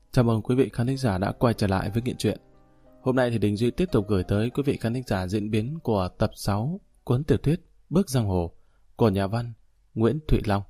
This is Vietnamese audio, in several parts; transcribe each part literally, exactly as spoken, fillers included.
Chào mừng quý vị khán thính giả đã quay trở lại với Nghiện Truyện. Hôm nay thì Đình Duy tiếp tục gửi tới quý vị khán thính giả diễn biến của tập sáu cuốn tiểu thuyết Bước Giang Hồ của nhà văn Nguyễn Thụy Long.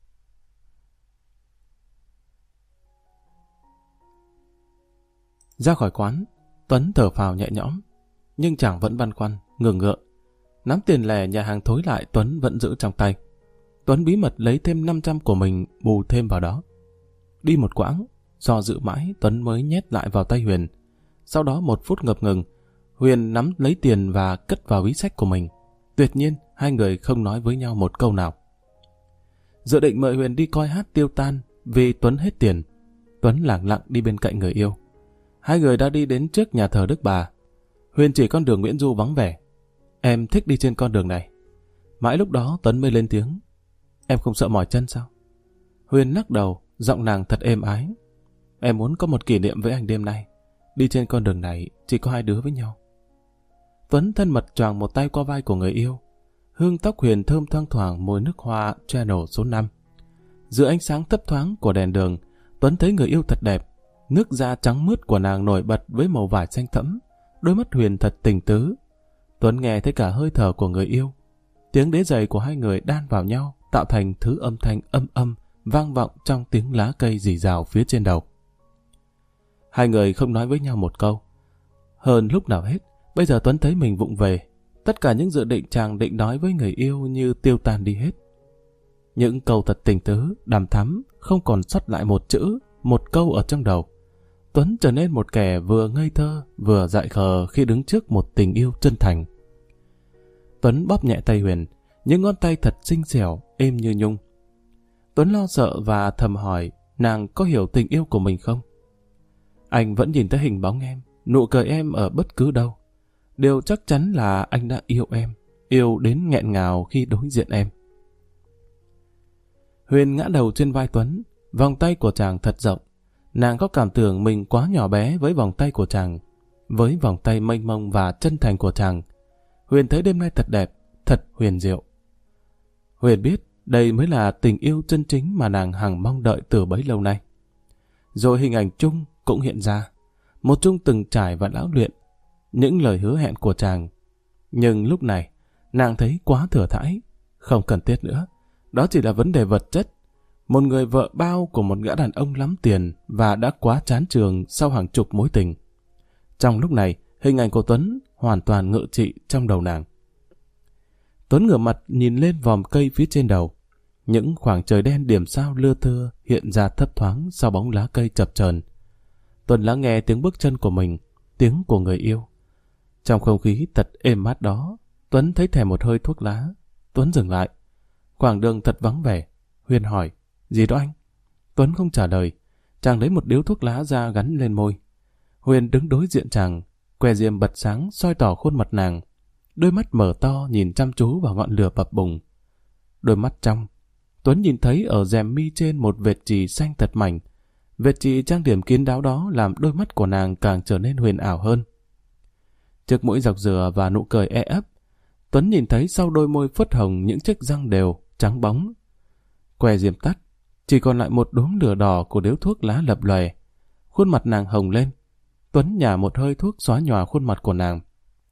Ra khỏi quán, Tuấn thở phào nhẹ nhõm, nhưng chàng vẫn băn khoăn, ngường ngượng. Nắm tiền lẻ nhà hàng thối lại Tuấn vẫn giữ trong tay. Tuấn bí mật lấy thêm năm trăm của mình bù thêm vào đó. Đi một quãng, do dự mãi Tuấn mới nhét lại vào tay Huyền. Sau đó một phút ngập ngừng, Huyền nắm lấy tiền và cất vào ví sách của mình. Tuyệt nhiên hai người không nói với nhau một câu nào. Dự định mời Huyền đi coi hát tiêu tan vì Tuấn hết tiền. Tuấn lẳng lặng đi bên cạnh người yêu. Hai người đã đi đến trước nhà thờ Đức Bà. Huyền chỉ con đường Nguyễn Du vắng vẻ. Em thích đi trên con đường này. Mãi lúc đó Tuấn mới lên tiếng. Em không sợ mỏi chân sao? Huyền lắc đầu, giọng nàng thật êm ái. Em muốn có một kỷ niệm với anh đêm nay. Đi trên con đường này chỉ có hai đứa với nhau. Tuấn thân mật choàng một tay qua vai của người yêu. Hương tóc Huyền thơm thoang thoảng mùi nước hoa Channel số năm. Giữa ánh sáng thấp thoáng của đèn đường, Tuấn thấy người yêu thật đẹp. Nước da trắng mướt của nàng nổi bật với màu vải xanh thẫm. Đôi mắt Huyền thật tình tứ. Tuấn nghe thấy cả hơi thở của người yêu. Tiếng đế giày của hai người đan vào nhau, tạo thành thứ âm thanh âm âm vang vọng trong tiếng lá cây rì rào phía trên đầu. Hai người không nói với nhau một câu. Hơn lúc nào hết, bây giờ Tuấn thấy mình vụng về. Tất cả những dự định chàng định nói với người yêu như tiêu tan đi hết. Những câu thật tình tứ, đằm thắm, không còn sót lại một chữ, một câu ở trong đầu. Tuấn trở nên một kẻ vừa ngây thơ, vừa dại khờ khi đứng trước một tình yêu chân thành. Tuấn bóp nhẹ tay Huyền, những ngón tay thật xinh xẻo, êm như nhung. Tuấn lo sợ và thầm hỏi nàng có hiểu tình yêu của mình không? Anh vẫn nhìn thấy hình bóng em, nụ cười em ở bất cứ đâu. Điều chắc chắn là anh đã yêu em, yêu đến nghẹn ngào khi đối diện em. Huyền ngã đầu trên vai Tuấn, vòng tay của chàng thật rộng. Nàng có cảm tưởng mình quá nhỏ bé với vòng tay của chàng. Với vòng tay mênh mông và chân thành của chàng, Huyền thấy đêm nay thật đẹp, thật huyền diệu. Huyền biết đây mới là tình yêu chân chính mà nàng hằng mong đợi từ bấy lâu nay. Rồi hình ảnh Trung cũng hiện ra. Một Trung từng trải và lão luyện. Những lời hứa hẹn của chàng. Nhưng lúc này, nàng thấy quá thừa thãi. Không cần thiết nữa. Đó chỉ là vấn đề vật chất. Một người vợ bao của một gã đàn ông lắm tiền và đã quá chán trường sau hàng chục mối tình. Trong lúc này, hình ảnh của Tuấn hoàn toàn ngự trị trong đầu nàng. Tuấn ngửa mặt nhìn lên vòm cây phía trên đầu. Những khoảng trời đen điểm sao lưa thưa hiện ra thấp thoáng sau bóng lá cây chập chờn. Tuấn lắng nghe tiếng bước chân của mình, tiếng của người yêu. Trong không khí thật êm mát đó, Tuấn thấy thèm một hơi thuốc lá. Tuấn dừng lại. Quãng đường thật vắng vẻ. Huyền hỏi, gì đó anh? Tuấn không trả lời. Chàng lấy một điếu thuốc lá ra gắn lên môi. Huyền đứng đối diện chàng, que diêm bật sáng soi tỏ khuôn mặt nàng. Đôi mắt mở to nhìn chăm chú vào ngọn lửa bập bùng. Đôi mắt trong. Tuấn nhìn thấy ở rèm mi trên một vệt chì xanh thật mảnh. Vệt chì trang điểm kín đáo đó làm đôi mắt của nàng càng trở nên huyền ảo hơn. Chiếc mũi dọc dừa và nụ cười e ấp, Tuấn nhìn thấy sau đôi môi phớt hồng những chiếc răng đều, trắng bóng. Que diêm tắt, chỉ còn lại một đốm lửa đỏ của điếu thuốc lá lập lòe. Khuôn mặt nàng hồng lên. Tuấn nhả một hơi thuốc xóa nhòa khuôn mặt của nàng.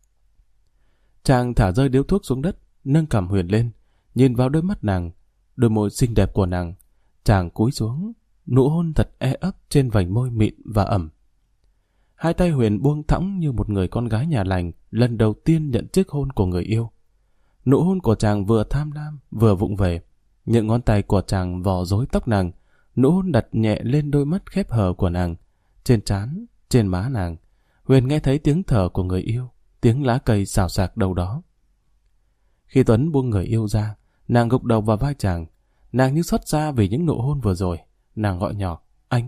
Chàng thả rơi điếu thuốc xuống đất, nâng cằm Huyền lên, nhìn vào đôi mắt nàng, đôi môi xinh đẹp của nàng. Chàng cúi xuống, nụ hôn thật e ấp trên vành môi mịn và ẩm. Hai tay Huyền buông thõng như một người con gái nhà lành lần đầu tiên nhận chiếc hôn của người yêu. Nụ hôn của chàng vừa tham lam vừa vụng về. Những ngón tay của chàng vò rối tóc nàng, nụ hôn đặt nhẹ lên đôi mắt khép hờ của nàng, trên trán, trên má nàng. Huyền nghe thấy tiếng thở của người yêu, tiếng lá cây xào xạc đâu đó. Khi Tuấn buông người yêu ra, nàng gục đầu vào vai chàng. Nàng như xót xa vì những nụ hôn vừa rồi. Nàng gọi nhỏ, anh.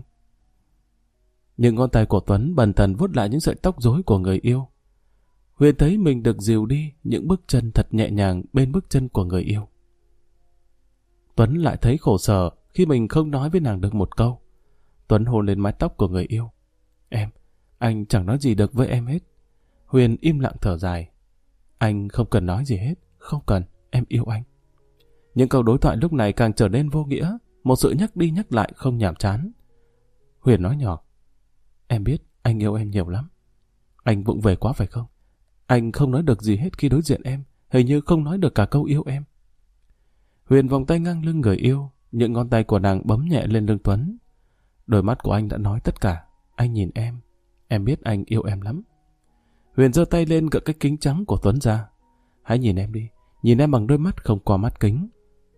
Những ngón tay của Tuấn bần thần vuốt lại những sợi tóc rối của người yêu. Huyền thấy mình được dìu đi những bước chân thật nhẹ nhàng bên bước chân của người yêu. Tuấn lại thấy khổ sở khi mình không nói với nàng được một câu. Tuấn hôn lên mái tóc của người yêu. Em, anh chẳng nói gì được với em hết. Huyền im lặng thở dài. Anh không cần nói gì hết. Không cần, em yêu anh. Những câu đối thoại lúc này càng trở nên vô nghĩa. Một sự nhắc đi nhắc lại không nhàm chán. Huyền nói nhỏ. Em biết anh yêu em nhiều lắm. Anh vụng về quá phải không? Anh không nói được gì hết khi đối diện em, hình như không nói được cả câu yêu em. Huyền vòng tay ngang lưng người yêu, những ngón tay của nàng bấm nhẹ lên lưng Tuấn. Đôi mắt của anh đã nói tất cả. Anh nhìn em, em biết anh yêu em lắm. Huyền giơ tay lên gỡ cái kính trắng của Tuấn ra. Hãy nhìn em đi, nhìn em bằng đôi mắt không qua mắt kính.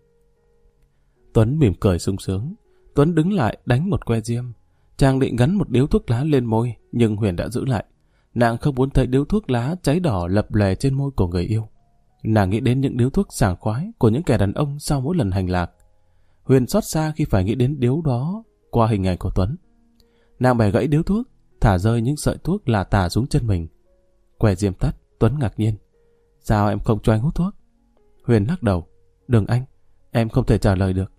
Tuấn mỉm cười sung sướng. Tuấn đứng lại đánh một que diêm. Chàng định gắn một điếu thuốc lá lên môi, nhưng Huyền đã giữ lại. Nàng không muốn thấy điếu thuốc lá cháy đỏ lập lè trên môi của người yêu. Nàng nghĩ đến những điếu thuốc sảng khoái của những kẻ đàn ông sau mỗi lần hành lạc. Huyền xót xa khi phải nghĩ đến điếu đó qua hình ảnh của Tuấn. Nàng bẻ gãy điếu thuốc, thả rơi những sợi thuốc là tả xuống chân mình. Que diêm tắt, Tuấn ngạc nhiên. Sao em không cho anh hút thuốc? Huyền lắc đầu. Đừng anh, em không thể trả lời được.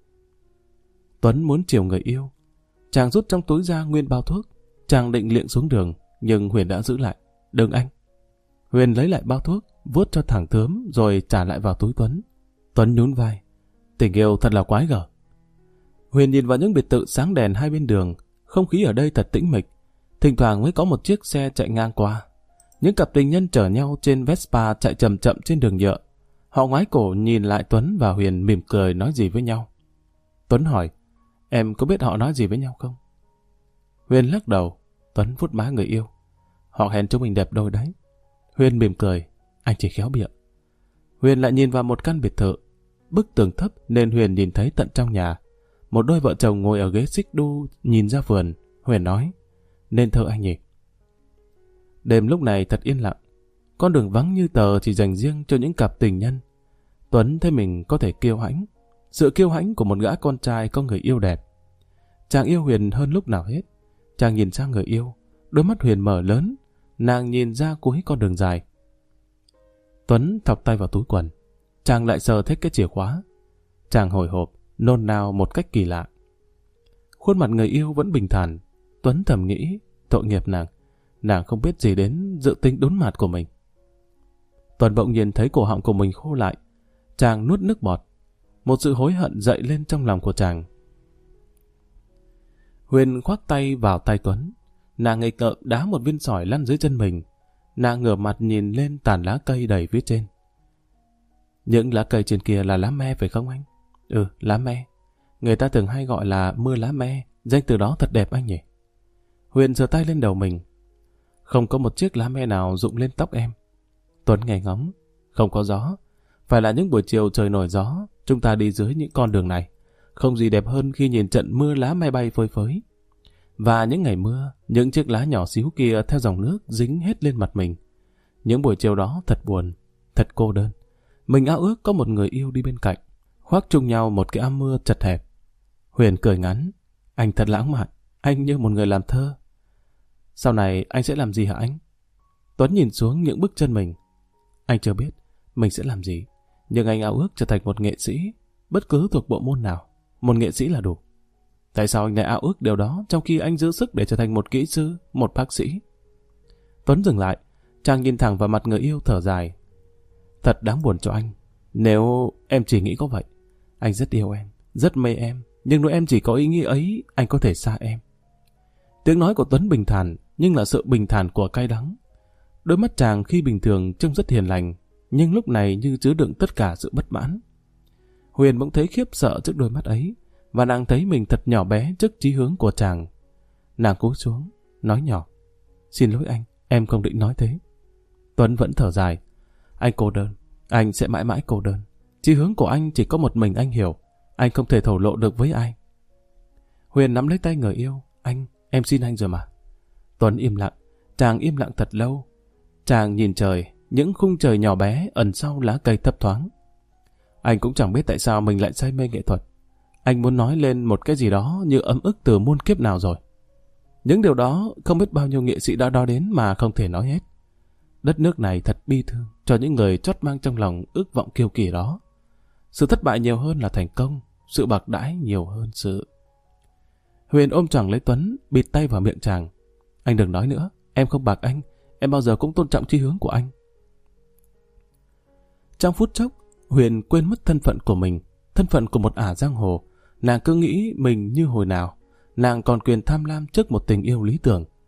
Tuấn muốn chiều người yêu. Chàng rút trong túi ra nguyên bao thuốc. Chàng định liệng xuống đường, nhưng Huyền đã giữ lại. Đừng anh. Huyền lấy lại bao thuốc, vuốt cho thẳng thớm rồi trả lại vào túi Tuấn. Tuấn nhún vai. Tình yêu thật là quái gở. Huyền nhìn vào những biệt thự sáng đèn hai bên đường. Không khí ở đây thật tĩnh mịch. Thỉnh thoảng mới có một chiếc xe chạy ngang qua. Những cặp tình nhân chở nhau trên Vespa chạy chậm chậm trên đường nhựa. Họ ngoái cổ nhìn lại Tuấn và Huyền mỉm cười nói gì với nhau. Tuấn hỏi, em có biết họ nói gì với nhau không? Huyền lắc đầu. Tuấn vuốt má người yêu. Họ hẹn chúng mình đẹp đôi đấy. Huyền mỉm cười. Anh chỉ khéo miệng. Huyền lại nhìn vào một căn biệt thự. Bức tường thấp nên Huyền nhìn thấy tận trong nhà. Một đôi vợ chồng ngồi ở ghế xích đu nhìn ra vườn. Huyền nói, nên thơ anh nhỉ. Đêm lúc này thật yên lặng. Con đường vắng như tờ chỉ dành riêng cho những cặp tình nhân. Tuấn thấy mình có thể kiêu hãnh. Sự kiêu hãnh của một gã con trai có người yêu đẹp. Chàng yêu Huyền hơn lúc nào hết. Chàng nhìn sang người yêu. Đôi mắt Huyền mở lớn. Nàng nhìn ra cuối con đường dài. Tuấn thọc tay vào túi quần. Chàng lại sờ thấy cái chìa khóa. Chàng hồi hộp, nôn nao một cách kỳ lạ. Khuôn mặt người yêu vẫn bình thản. Tuấn thầm nghĩ, tội nghiệp nàng. Nàng không biết gì đến dự tính đốn mạt của mình. Tuấn bỗng nhiên thấy cổ họng của mình khô lại. Chàng nuốt nước bọt. Một sự hối hận dậy lên trong lòng của chàng. Huyền khoác tay vào tay Tuấn. Nàng nghịch ngợm đá một viên sỏi lăn dưới chân mình. Nàng ngửa mặt nhìn lên tàn lá cây đầy phía trên. Những lá cây trên kia là lá me phải không anh? Ừ, lá me. Người ta thường hay gọi là mưa lá me. Danh từ đó thật đẹp anh nhỉ? Huyền giơ tay lên đầu mình. Không có một chiếc lá me nào rụng lên tóc em. Tuấn nghe ngóng. Không có gió. Phải là những buổi chiều trời nổi gió, chúng ta đi dưới những con đường này. Không gì đẹp hơn khi nhìn trận mưa lá me bay phơi phới. Và những ngày mưa, những chiếc lá nhỏ xíu kia theo dòng nước dính hết lên mặt mình. Những buổi chiều đó thật buồn, thật cô đơn. Mình ao ước có một người yêu đi bên cạnh, khoác chung nhau một cái áo mưa chật hẹp. Huyền cười ngắn. Anh thật lãng mạn, anh như một người làm thơ. Sau này anh sẽ làm gì hả anh? Tuấn nhìn xuống những bước chân mình. Anh chưa biết mình sẽ làm gì, nhưng anh ao ước trở thành một nghệ sĩ, bất cứ thuộc bộ môn nào. Một nghệ sĩ là đủ. Tại sao anh lại ao ước điều đó trong khi anh giữ sức để trở thành một kỹ sư, một bác sĩ? Tuấn dừng lại. Chàng nhìn thẳng vào mặt người yêu thở dài. Thật đáng buồn cho anh. Nếu em chỉ nghĩ có vậy. Anh rất yêu em, rất mê em. Nhưng nếu em chỉ có ý nghĩ ấy, anh có thể xa em. Tiếng nói của Tuấn bình thản, nhưng là sự bình thản của cay đắng. Đôi mắt chàng khi bình thường trông rất hiền lành, nhưng lúc này như chứa đựng tất cả sự bất mãn. Huyền bỗng thấy khiếp sợ trước đôi mắt ấy, và nàng thấy mình thật nhỏ bé trước chí hướng của chàng. Nàng cúi xuống, nói nhỏ. Xin lỗi anh, em không định nói thế. Tuấn vẫn thở dài. Anh cô đơn, anh sẽ mãi mãi cô đơn. Chí hướng của anh chỉ có một mình anh hiểu. Anh không thể thổ lộ được với ai. Huyền nắm lấy tay người yêu. Anh, em xin anh rồi mà. Tuấn im lặng. Chàng im lặng thật lâu. Chàng nhìn trời, những khung trời nhỏ bé ẩn sau lá cây thấp thoáng. Anh cũng chẳng biết tại sao mình lại say mê nghệ thuật. Anh muốn nói lên một cái gì đó như ấm ức từ muôn kiếp nào rồi. Những điều đó không biết bao nhiêu nghệ sĩ đã đo đến mà không thể nói hết. Đất nước này thật bi thương cho những người chót mang trong lòng ước vọng kiêu kỳ đó. Sự thất bại nhiều hơn là thành công, sự bạc đãi nhiều hơn sự... Huyền ôm choàng lấy Tuấn, bịt tay vào miệng chàng. Anh đừng nói nữa, em không bạc anh, em bao giờ cũng tôn trọng chí hướng của anh. Trong phút chốc, Huyền quên mất thân phận của mình, thân phận của một ả giang hồ. Nàng cứ nghĩ mình như hồi nào, nàng còn quyền tham lam trước một tình yêu lý tưởng.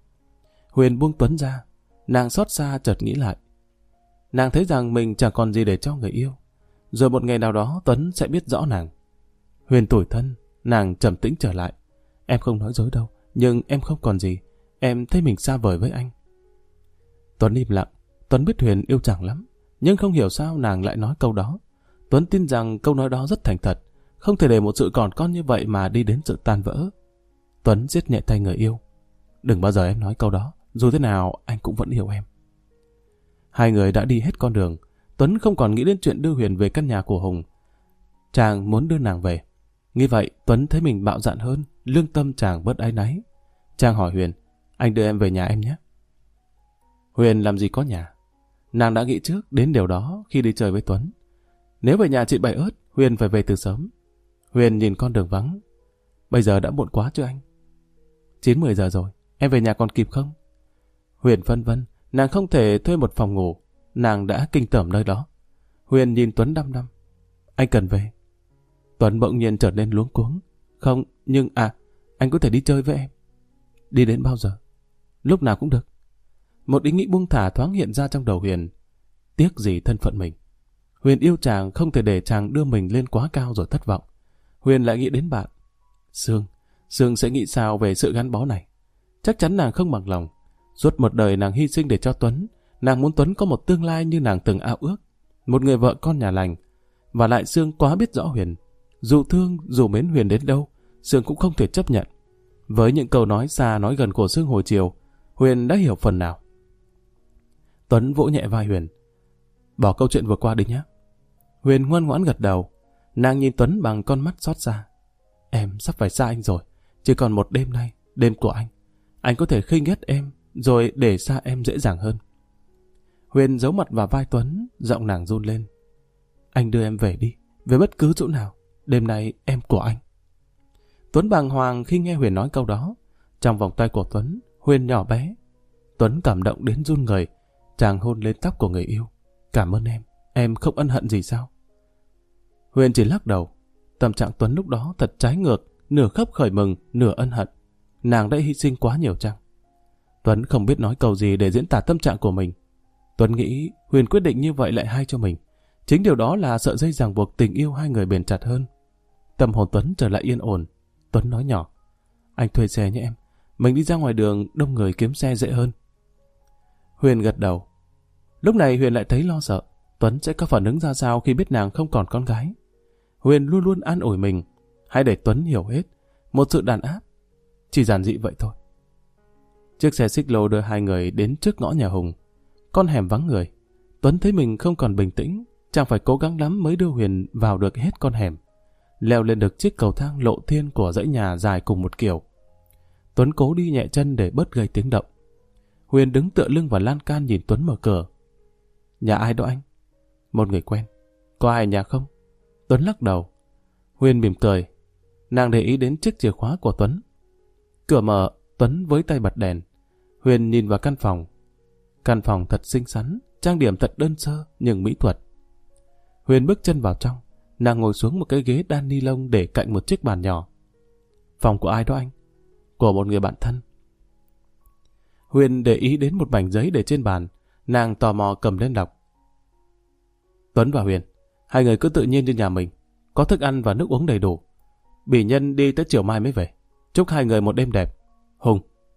Huyền buông Tuấn ra. Nàng xót xa chợt nghĩ lại. Nàng thấy rằng mình chẳng còn gì để cho người yêu. Rồi một ngày nào đó Tuấn sẽ biết rõ nàng. Huyền tủi thân, nàng trầm tĩnh trở lại. Em không nói dối đâu, nhưng em không còn gì. Em thấy mình xa vời với anh. Tuấn im lặng. Tuấn biết Huyền yêu chàng lắm, nhưng không hiểu sao nàng lại nói câu đó. Tuấn tin rằng câu nói đó rất thành thật, không thể để một sự còn con như vậy mà đi đến sự tan vỡ. Tuấn siết nhẹ tay người yêu. Đừng bao giờ em nói câu đó, dù thế nào anh cũng vẫn yêu em. Hai người đã đi hết con đường. Tuấn không còn nghĩ đến chuyện đưa Huyền về căn nhà của Hùng. Chàng muốn đưa nàng về. Nghĩ vậy, Tuấn thấy mình bạo dạn hơn, lương tâm chàng bớt áy náy. Chàng hỏi Huyền, anh đưa em về nhà em nhé. Huyền làm gì có nhà. Nàng đã nghĩ trước đến điều đó khi đi chơi với Tuấn. Nếu về nhà chị Bảy Ớt, Huyền phải về từ sớm. Huyền nhìn con đường vắng. Bây giờ đã muộn quá chứ anh? chín mười giờ rồi, em về nhà còn kịp không? Huyền phân vân, nàng không thể thuê một phòng ngủ. Nàng đã kinh tởm nơi đó. Huyền nhìn Tuấn đăm đăm. Anh cần về. Tuấn bỗng nhiên trở nên luống cuống. Không, nhưng à, anh có thể đi chơi với em. Đi đến bao giờ? Lúc nào cũng được. Một ý nghĩ buông thả thoáng hiện ra trong đầu Huyền. Tiếc gì thân phận mình. Huyền yêu chàng, không thể để chàng đưa mình lên quá cao rồi thất vọng. Huyền lại nghĩ đến bạn. Sương, Sương sẽ nghĩ sao về sự gắn bó này? Chắc chắn nàng không bằng lòng. Suốt một đời nàng hy sinh để cho Tuấn. Nàng muốn Tuấn có một tương lai như nàng từng ao ước. Một người vợ con nhà lành. Và lại Sương quá biết rõ Huyền. Dù thương, dù mến Huyền đến đâu, Sương cũng không thể chấp nhận. Với những câu nói xa nói gần của Sương hồi chiều, Huyền đã hiểu phần nào. Tuấn vỗ nhẹ vai Huyền. Bỏ câu chuyện vừa qua đi nhé. Huyền ngoan ngoãn gật đầu. Nàng nhìn Tuấn bằng con mắt xót xa. Em sắp phải xa anh rồi. Chỉ còn một đêm nay, đêm của anh. Anh có thể khinh ghét em, rồi để xa em dễ dàng hơn. Huyền giấu mặt vào vai Tuấn, giọng nàng run lên. Anh đưa em về đi, về bất cứ chỗ nào. Đêm nay em của anh. Tuấn bàng hoàng khi nghe Huyền nói câu đó. Trong vòng tay của Tuấn, Huyền nhỏ bé. Tuấn cảm động đến run người. Chàng hôn lên tóc của người yêu. Cảm ơn em, em không ân hận gì sao? Huyền chỉ lắc đầu. Tâm trạng Tuấn lúc đó thật trái ngược, nửa khóc khởi mừng, nửa ân hận. Nàng đã hy sinh quá nhiều chăng? Tuấn không biết nói câu gì để diễn tả tâm trạng của mình. Tuấn nghĩ Huyền quyết định như vậy lại hay cho mình. Chính điều đó là sợi dây ràng buộc tình yêu hai người bền chặt hơn. Tâm hồn Tuấn trở lại yên ổn. Tuấn nói nhỏ. Anh thuê xe nhé em. Mình đi ra ngoài đường đông người kiếm xe dễ hơn. Huyền gật đầu. Lúc này Huyền lại thấy lo sợ. Tuấn sẽ có phản ứng ra sao khi biết nàng không còn con gái. Huyền luôn luôn an ủi mình. Hãy để Tuấn hiểu hết. Một sự đàn áp. Chỉ giản dị vậy thôi. Chiếc xe xích lô đưa hai người đến trước ngõ nhà Hùng. Con hẻm vắng người. Tuấn thấy mình không còn bình tĩnh. Chàng phải cố gắng lắm mới đưa Huyền vào được hết con hẻm. Leo lên được chiếc cầu thang lộ thiên của dãy nhà dài cùng một kiểu. Tuấn cố đi nhẹ chân để bớt gây tiếng động. Huyền đứng tựa lưng vào lan can nhìn Tuấn mở cửa. Nhà ai đó anh? Một người quen. Có ai ở nhà không? Tuấn lắc đầu. Huyền mỉm cười. Nàng để ý đến chiếc chìa khóa của Tuấn. Cửa mở, Tuấn với tay bật đèn. Huyền nhìn vào căn phòng. Căn phòng thật xinh xắn, trang điểm thật đơn sơ nhưng mỹ thuật. Huyền bước chân vào trong. Nàng ngồi xuống một cái ghế đan ni lông để cạnh một chiếc bàn nhỏ. Phòng của ai đó anh? Của một người bạn thân. Huyền để ý đến một mảnh giấy để trên bàn. Nàng tò mò cầm lên đọc. Tuấn và Huyền, hai người cứ tự nhiên trên nhà mình. Có thức ăn và nước uống đầy đủ. Bỉ nhân đi tới chiều mai mới về. Chúc hai người một đêm đẹp. Hùng.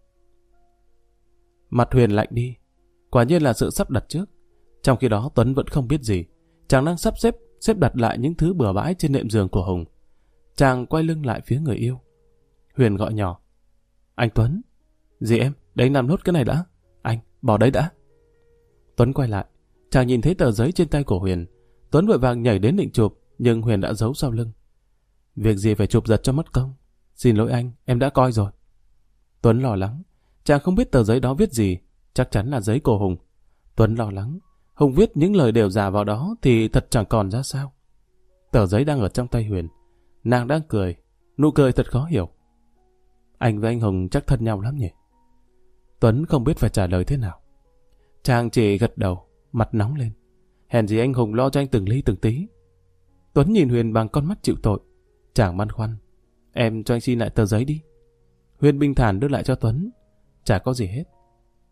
Mặt Huyền lạnh đi. Quả nhiên là sự sắp đặt trước. Trong khi đó Tuấn vẫn không biết gì. Chàng đang sắp xếp xếp đặt lại những thứ bừa bãi trên nệm giường của Hùng. Chàng quay lưng lại phía người yêu. Huyền gọi nhỏ. Anh Tuấn. Gì em? Để anh làm nốt cái này đã. Anh, bỏ đấy đã. Tuấn quay lại. Chàng nhìn thấy tờ giấy trên tay của Huyền. Tuấn vội vàng nhảy đến định chụp, nhưng Huyền đã giấu sau lưng. Việc gì phải chụp giật cho mất công. Xin lỗi anh, em đã coi rồi. Tuấn lo lắng. Chàng không biết tờ giấy đó viết gì. Chắc chắn là giấy của Hùng. Tuấn lo lắng. Hùng viết những lời đều giả vào đó thì thật chẳng còn ra sao. Tờ giấy đang ở trong tay Huyền. Nàng đang cười. Nụ cười thật khó hiểu. Anh với anh Hùng chắc thân nhau lắm nhỉ? Tuấn không biết phải trả lời thế nào. Chàng chỉ gật đầu, mặt nóng lên. Hèn gì anh Hùng lo cho anh từng ly từng tí. Tuấn nhìn Huyền bằng con mắt chịu tội. Chàng băn khoăn. Em cho anh xin lại tờ giấy đi. Huyền bình thản đưa lại cho Tuấn. Chả có gì hết.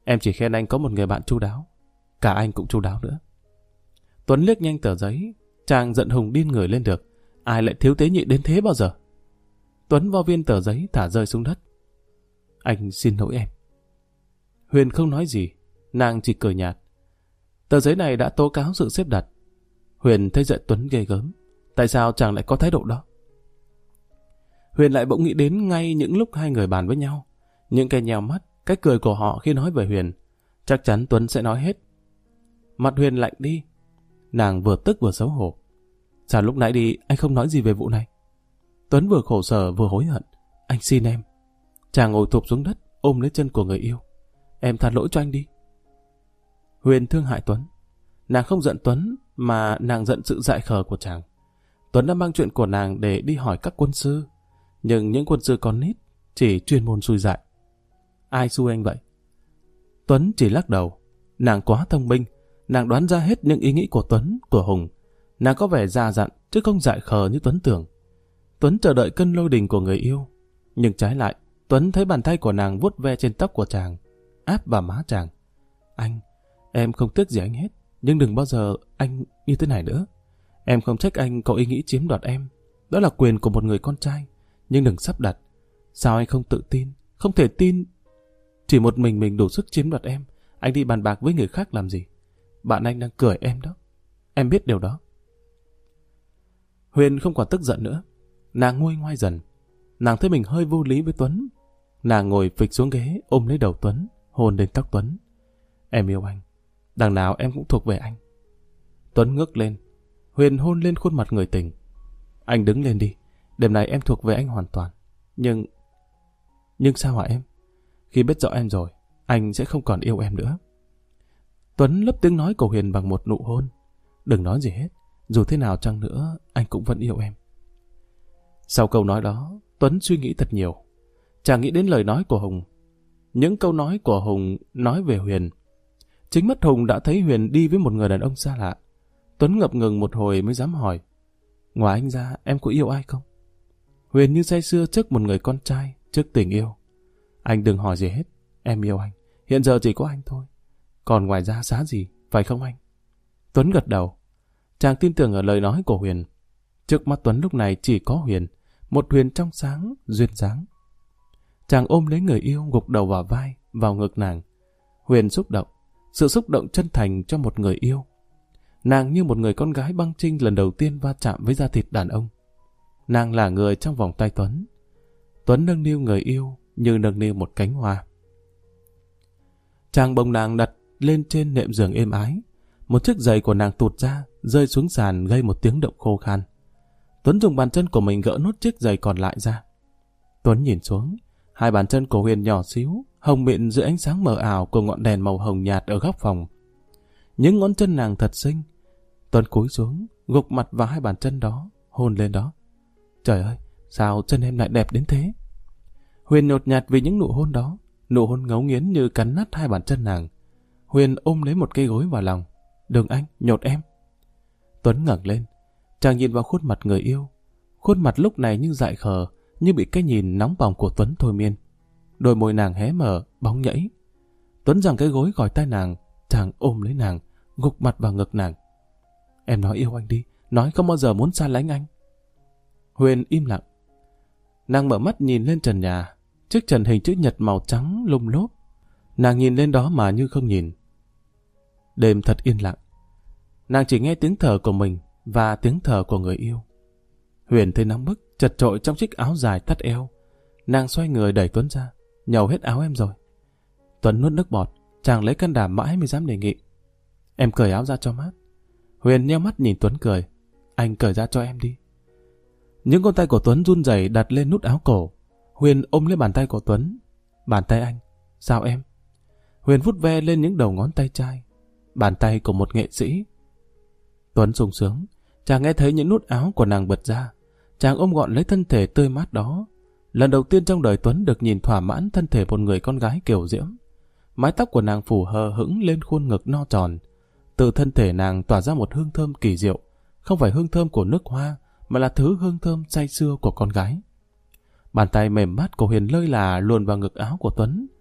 Em chỉ khen anh có một người bạn chu đáo. Cả anh cũng chu đáo nữa. Tuấn liếc nhanh tờ giấy. Chàng giận hùng điên người lên được. Ai lại thiếu tế nhị đến thế bao giờ? Tuấn vo viên tờ giấy thả rơi xuống đất. Anh xin lỗi em. Huyền không nói gì. Nàng chỉ cười nhạt. Tờ giấy này đã tố cáo sự xếp đặt. Huyền thấy giận Tuấn ghê gớm. Tại sao chàng lại có thái độ đó? Huyền lại bỗng nghĩ đến ngay những lúc hai người bàn với nhau. Những cái nhèo mắt, cách cười của họ khi nói về Huyền. Chắc chắn Tuấn sẽ nói hết. Mặt Huyền lạnh đi. Nàng vừa tức vừa xấu hổ. Sao lúc nãy đi anh không nói gì về vụ này? Tuấn vừa khổ sở vừa hối hận. Anh xin em. Chàng ngồi thụp xuống đất, ôm lấy chân của người yêu. Em tha lỗi cho anh đi. Huyền thương hại Tuấn. Nàng không giận Tuấn, mà nàng giận sự dại khờ của chàng. Tuấn đã mang chuyện của nàng để đi hỏi các quân sư. Nhưng những quân sư con nít chỉ chuyên môn xui dại. Ai xui anh vậy? Tuấn chỉ lắc đầu. Nàng quá thông minh. Nàng đoán ra hết những ý nghĩ của Tuấn, của Hùng. Nàng có vẻ già dặn, chứ không dại khờ như Tuấn tưởng. Tuấn chờ đợi cơn lôi đình của người yêu. Nhưng trái lại, Tuấn thấy bàn tay của nàng vuốt ve trên tóc của chàng, áp vào má chàng. Anh, em không tiếc gì anh hết. Nhưng đừng bao giờ anh như thế này nữa. Em không trách anh có ý nghĩ chiếm đoạt em. Đó là quyền của một người con trai. Nhưng đừng sắp đặt. Sao anh không tự tin? Không thể tin. Chỉ một mình mình đủ sức chiếm đoạt em. Anh đi bàn bạc với người khác làm gì? Bạn anh đang cười em đó. Em biết điều đó. Huyền không còn tức giận nữa. Nàng nguôi ngoai dần. Nàng thấy mình hơi vô lý với Tuấn. Nàng ngồi phịch xuống ghế, ôm lấy đầu Tuấn, hôn lên tóc Tuấn. Em yêu anh. Đằng nào em cũng thuộc về anh. Tuấn ngước lên. Huyền hôn lên khuôn mặt người tình. Anh đứng lên đi. Đêm nay em thuộc về anh hoàn toàn. Nhưng... Nhưng sao hả em? Khi biết rõ em rồi, anh sẽ không còn yêu em nữa. Tuấn lấp tiếng nói của Huyền bằng một nụ hôn. Đừng nói gì hết. Dù thế nào chăng nữa, anh cũng vẫn yêu em. Sau câu nói đó, Tuấn suy nghĩ thật nhiều. Chàng nghĩ đến lời nói của Hùng. Những câu nói của Hùng nói về Huyền. Chính mắt Hùng đã thấy Huyền đi với một người đàn ông xa lạ. Tuấn ngập ngừng một hồi mới dám hỏi. Ngoài anh ra, em có yêu ai không? Huyền như say sưa trước một người con trai, trước tình yêu. Anh đừng hỏi gì hết. Em yêu anh. Hiện giờ chỉ có anh thôi. Còn ngoài ra giá gì, phải không anh? Tuấn gật đầu. Chàng tin tưởng ở lời nói của Huyền. Trước mắt Tuấn lúc này chỉ có Huyền. Một Huyền trong sáng, duyên dáng. Chàng ôm lấy người yêu, gục đầu vào vai, vào ngực nàng. Huyền xúc động. Sự xúc động chân thành cho một người yêu. Nàng như một người con gái băng trinh lần đầu tiên va chạm với da thịt đàn ông. Nàng là người trong vòng tay Tuấn. Tuấn nâng niu người yêu như nâng niu một cánh hoa. Chàng bồng nàng đặt lên trên nệm giường êm ái. Một chiếc giày của nàng tụt ra, rơi xuống sàn gây một tiếng động khô khan. Tuấn dùng bàn chân của mình gỡ nốt chiếc giày còn lại ra. Tuấn nhìn xuống, hai bàn chân của Huyền nhỏ xíu, hồng mịn dưới ánh sáng mờ ảo của ngọn đèn màu hồng nhạt ở góc phòng. Những ngón chân nàng thật xinh. Tuấn cúi xuống, gục mặt vào hai bàn chân đó, hôn lên đó. Trời ơi, sao chân em lại đẹp đến thế? Huyền nhột nhạt vì những nụ hôn đó, nụ hôn ngấu nghiến như cắn nát hai bàn chân nàng. Huyền ôm lấy một cây gối vào lòng. Đừng anh, nhột em. Tuấn ngẩng lên, chàng nhìn vào khuôn mặt người yêu. Khuôn mặt lúc này như dại khờ, như bị cái nhìn nóng bỏng của Tuấn thôi miên. Đôi môi nàng hé mở, bóng nhảy. Tuấn giằng cái gối gỏi tay nàng, chàng ôm lấy nàng, gục mặt vào ngực nàng. Em nói yêu anh đi, nói không bao giờ muốn xa lánh anh. Huyền im lặng. Nàng mở mắt nhìn lên trần nhà, chiếc trần hình chữ nhật màu trắng lum lốp. Nàng nhìn lên đó mà như không nhìn. Đêm thật yên lặng. Nàng chỉ nghe tiếng thở của mình và tiếng thở của người yêu. Huyền thấy nóng bức, chật chội trong chiếc áo dài thắt eo. Nàng xoay người đẩy Tuấn ra. Nhầu hết áo em rồi. Tuấn nuốt nước bọt, chàng lấy can đảm mãi mới dám đề nghị. Em cởi áo ra cho mát. Huyền nheo mắt nhìn Tuấn cười. Anh cởi ra cho em đi. Những con tay của Tuấn run rẩy đặt lên nút áo cổ. Huyền ôm lấy bàn tay của Tuấn. Bàn tay anh. Sao em? Huyền vuốt ve lên những đầu ngón tay trai. Bàn tay của một nghệ sĩ. Tuấn sung sướng. Chàng nghe thấy những nút áo của nàng bật ra. Chàng ôm gọn lấy thân thể tươi mát đó. Lần đầu tiên trong đời Tuấn được nhìn thỏa mãn thân thể một người con gái kiều diễm. Mái tóc của nàng phủ hờ hững lên khuôn ngực no tròn. Từ thân thể nàng tỏa ra một hương thơm kỳ diệu. Không phải hương thơm của nước hoa, mà là thứ hương thơm say sưa của con gái. Bàn tay mềm mát của Huyền lơi là luồn vào ngực áo của Tuấn.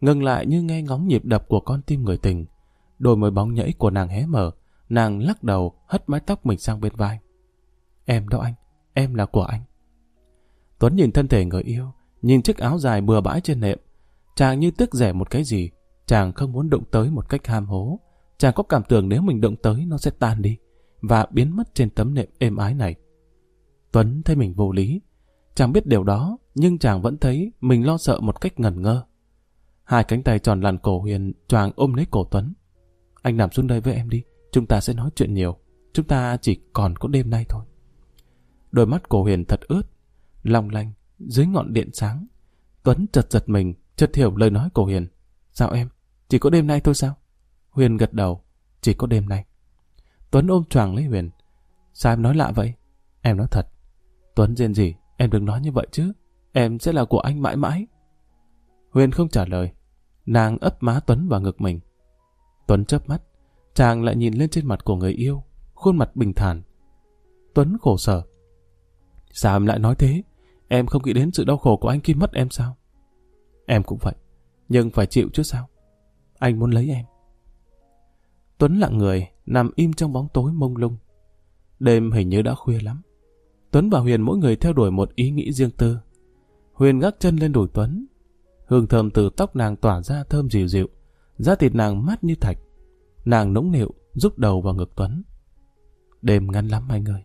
ngừng lại như nghe ngóng nhịp đập của con tim người tình. Đôi môi bóng nhẫy của nàng hé mở, nàng lắc đầu hất mái tóc mình sang bên vai. Em đó anh, em là của anh. Tuấn nhìn thân thể người yêu, nhìn chiếc áo dài bừa bãi trên nệm. Chàng như tiếc rẻ một cái gì, chàng không muốn đụng tới một cách ham hố. Chàng có cảm tưởng nếu mình đụng tới nó sẽ tan đi và biến mất trên tấm nệm êm ái này. Tuấn thấy mình vô lý. Chàng biết điều đó, nhưng chàng vẫn thấy mình lo sợ một cách ngẩn ngơ. Hai cánh tay tròn làn cổ Huyền choàng ôm lấy cổ Tuấn. Anh nằm xuống đây với em đi, chúng ta sẽ nói chuyện nhiều. Chúng ta chỉ còn có đêm nay thôi. Đôi mắt của Huyền thật ướt, long lanh dưới ngọn điện sáng. Tuấn chợt giật mình, chợt hiểu lời nói của Huyền. Sao em? Chỉ có đêm nay thôi sao? Huyền gật đầu. Chỉ có đêm nay. Tuấn ôm choàng lấy Huyền. Sao em nói lạ vậy? Em nói thật. Tuấn rên rỉ. Em đừng nói như vậy chứ. Em sẽ là của anh mãi mãi. Huyền không trả lời. Nàng ấp má Tuấn vào ngực mình. Tuấn chớp mắt. Chàng lại nhìn lên trên mặt của người yêu, khuôn mặt bình thản. Tuấn khổ sở. Sao em lại nói thế? Em không nghĩ đến sự đau khổ của anh khi mất em sao? Em cũng vậy, nhưng phải chịu chứ sao? Anh muốn lấy em. Tuấn lặng người, nằm im trong bóng tối mông lung. Đêm hình như đã khuya lắm. Tuấn và Huyền mỗi người theo đuổi một ý nghĩ riêng tư. Huyền gác chân lên đùi Tuấn. Hương thơm từ tóc nàng tỏa ra thơm dịu dịu. Da thịt nàng mát như thạch. Nàng nũng nịu rúc đầu vào ngực Tuấn. Đêm ngắn lắm anh ơi.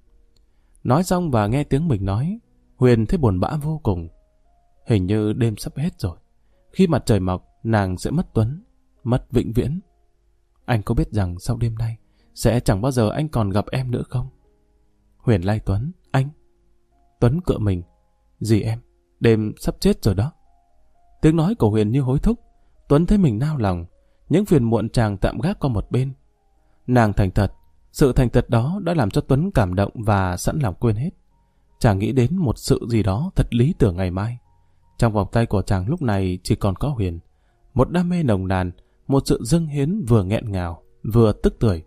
Nói xong và nghe tiếng mình nói, Huyền thấy buồn bã vô cùng. Hình như đêm sắp hết rồi. Khi mặt trời mọc, nàng sẽ mất Tuấn, mất vĩnh viễn. Anh có biết rằng sau đêm nay sẽ chẳng bao giờ anh còn gặp em nữa không? Huyền lay Tuấn. Anh. Tuấn cựa mình. Gì em? Đêm sắp chết rồi đó. Tiếng nói của Huyền như hối thúc. Tuấn thấy mình nao lòng. Những phiền muộn chàng tạm gác qua một bên. Nàng thành thật. Sự thành thật đó đã làm cho Tuấn cảm động và sẵn lòng quên hết. Chàng nghĩ đến một sự gì đó thật lý tưởng ngày mai. Trong vòng tay của chàng lúc này chỉ còn có Huyền. Một đam mê nồng nàn, một sự dâng hiến vừa nghẹn ngào, vừa tức tưởi.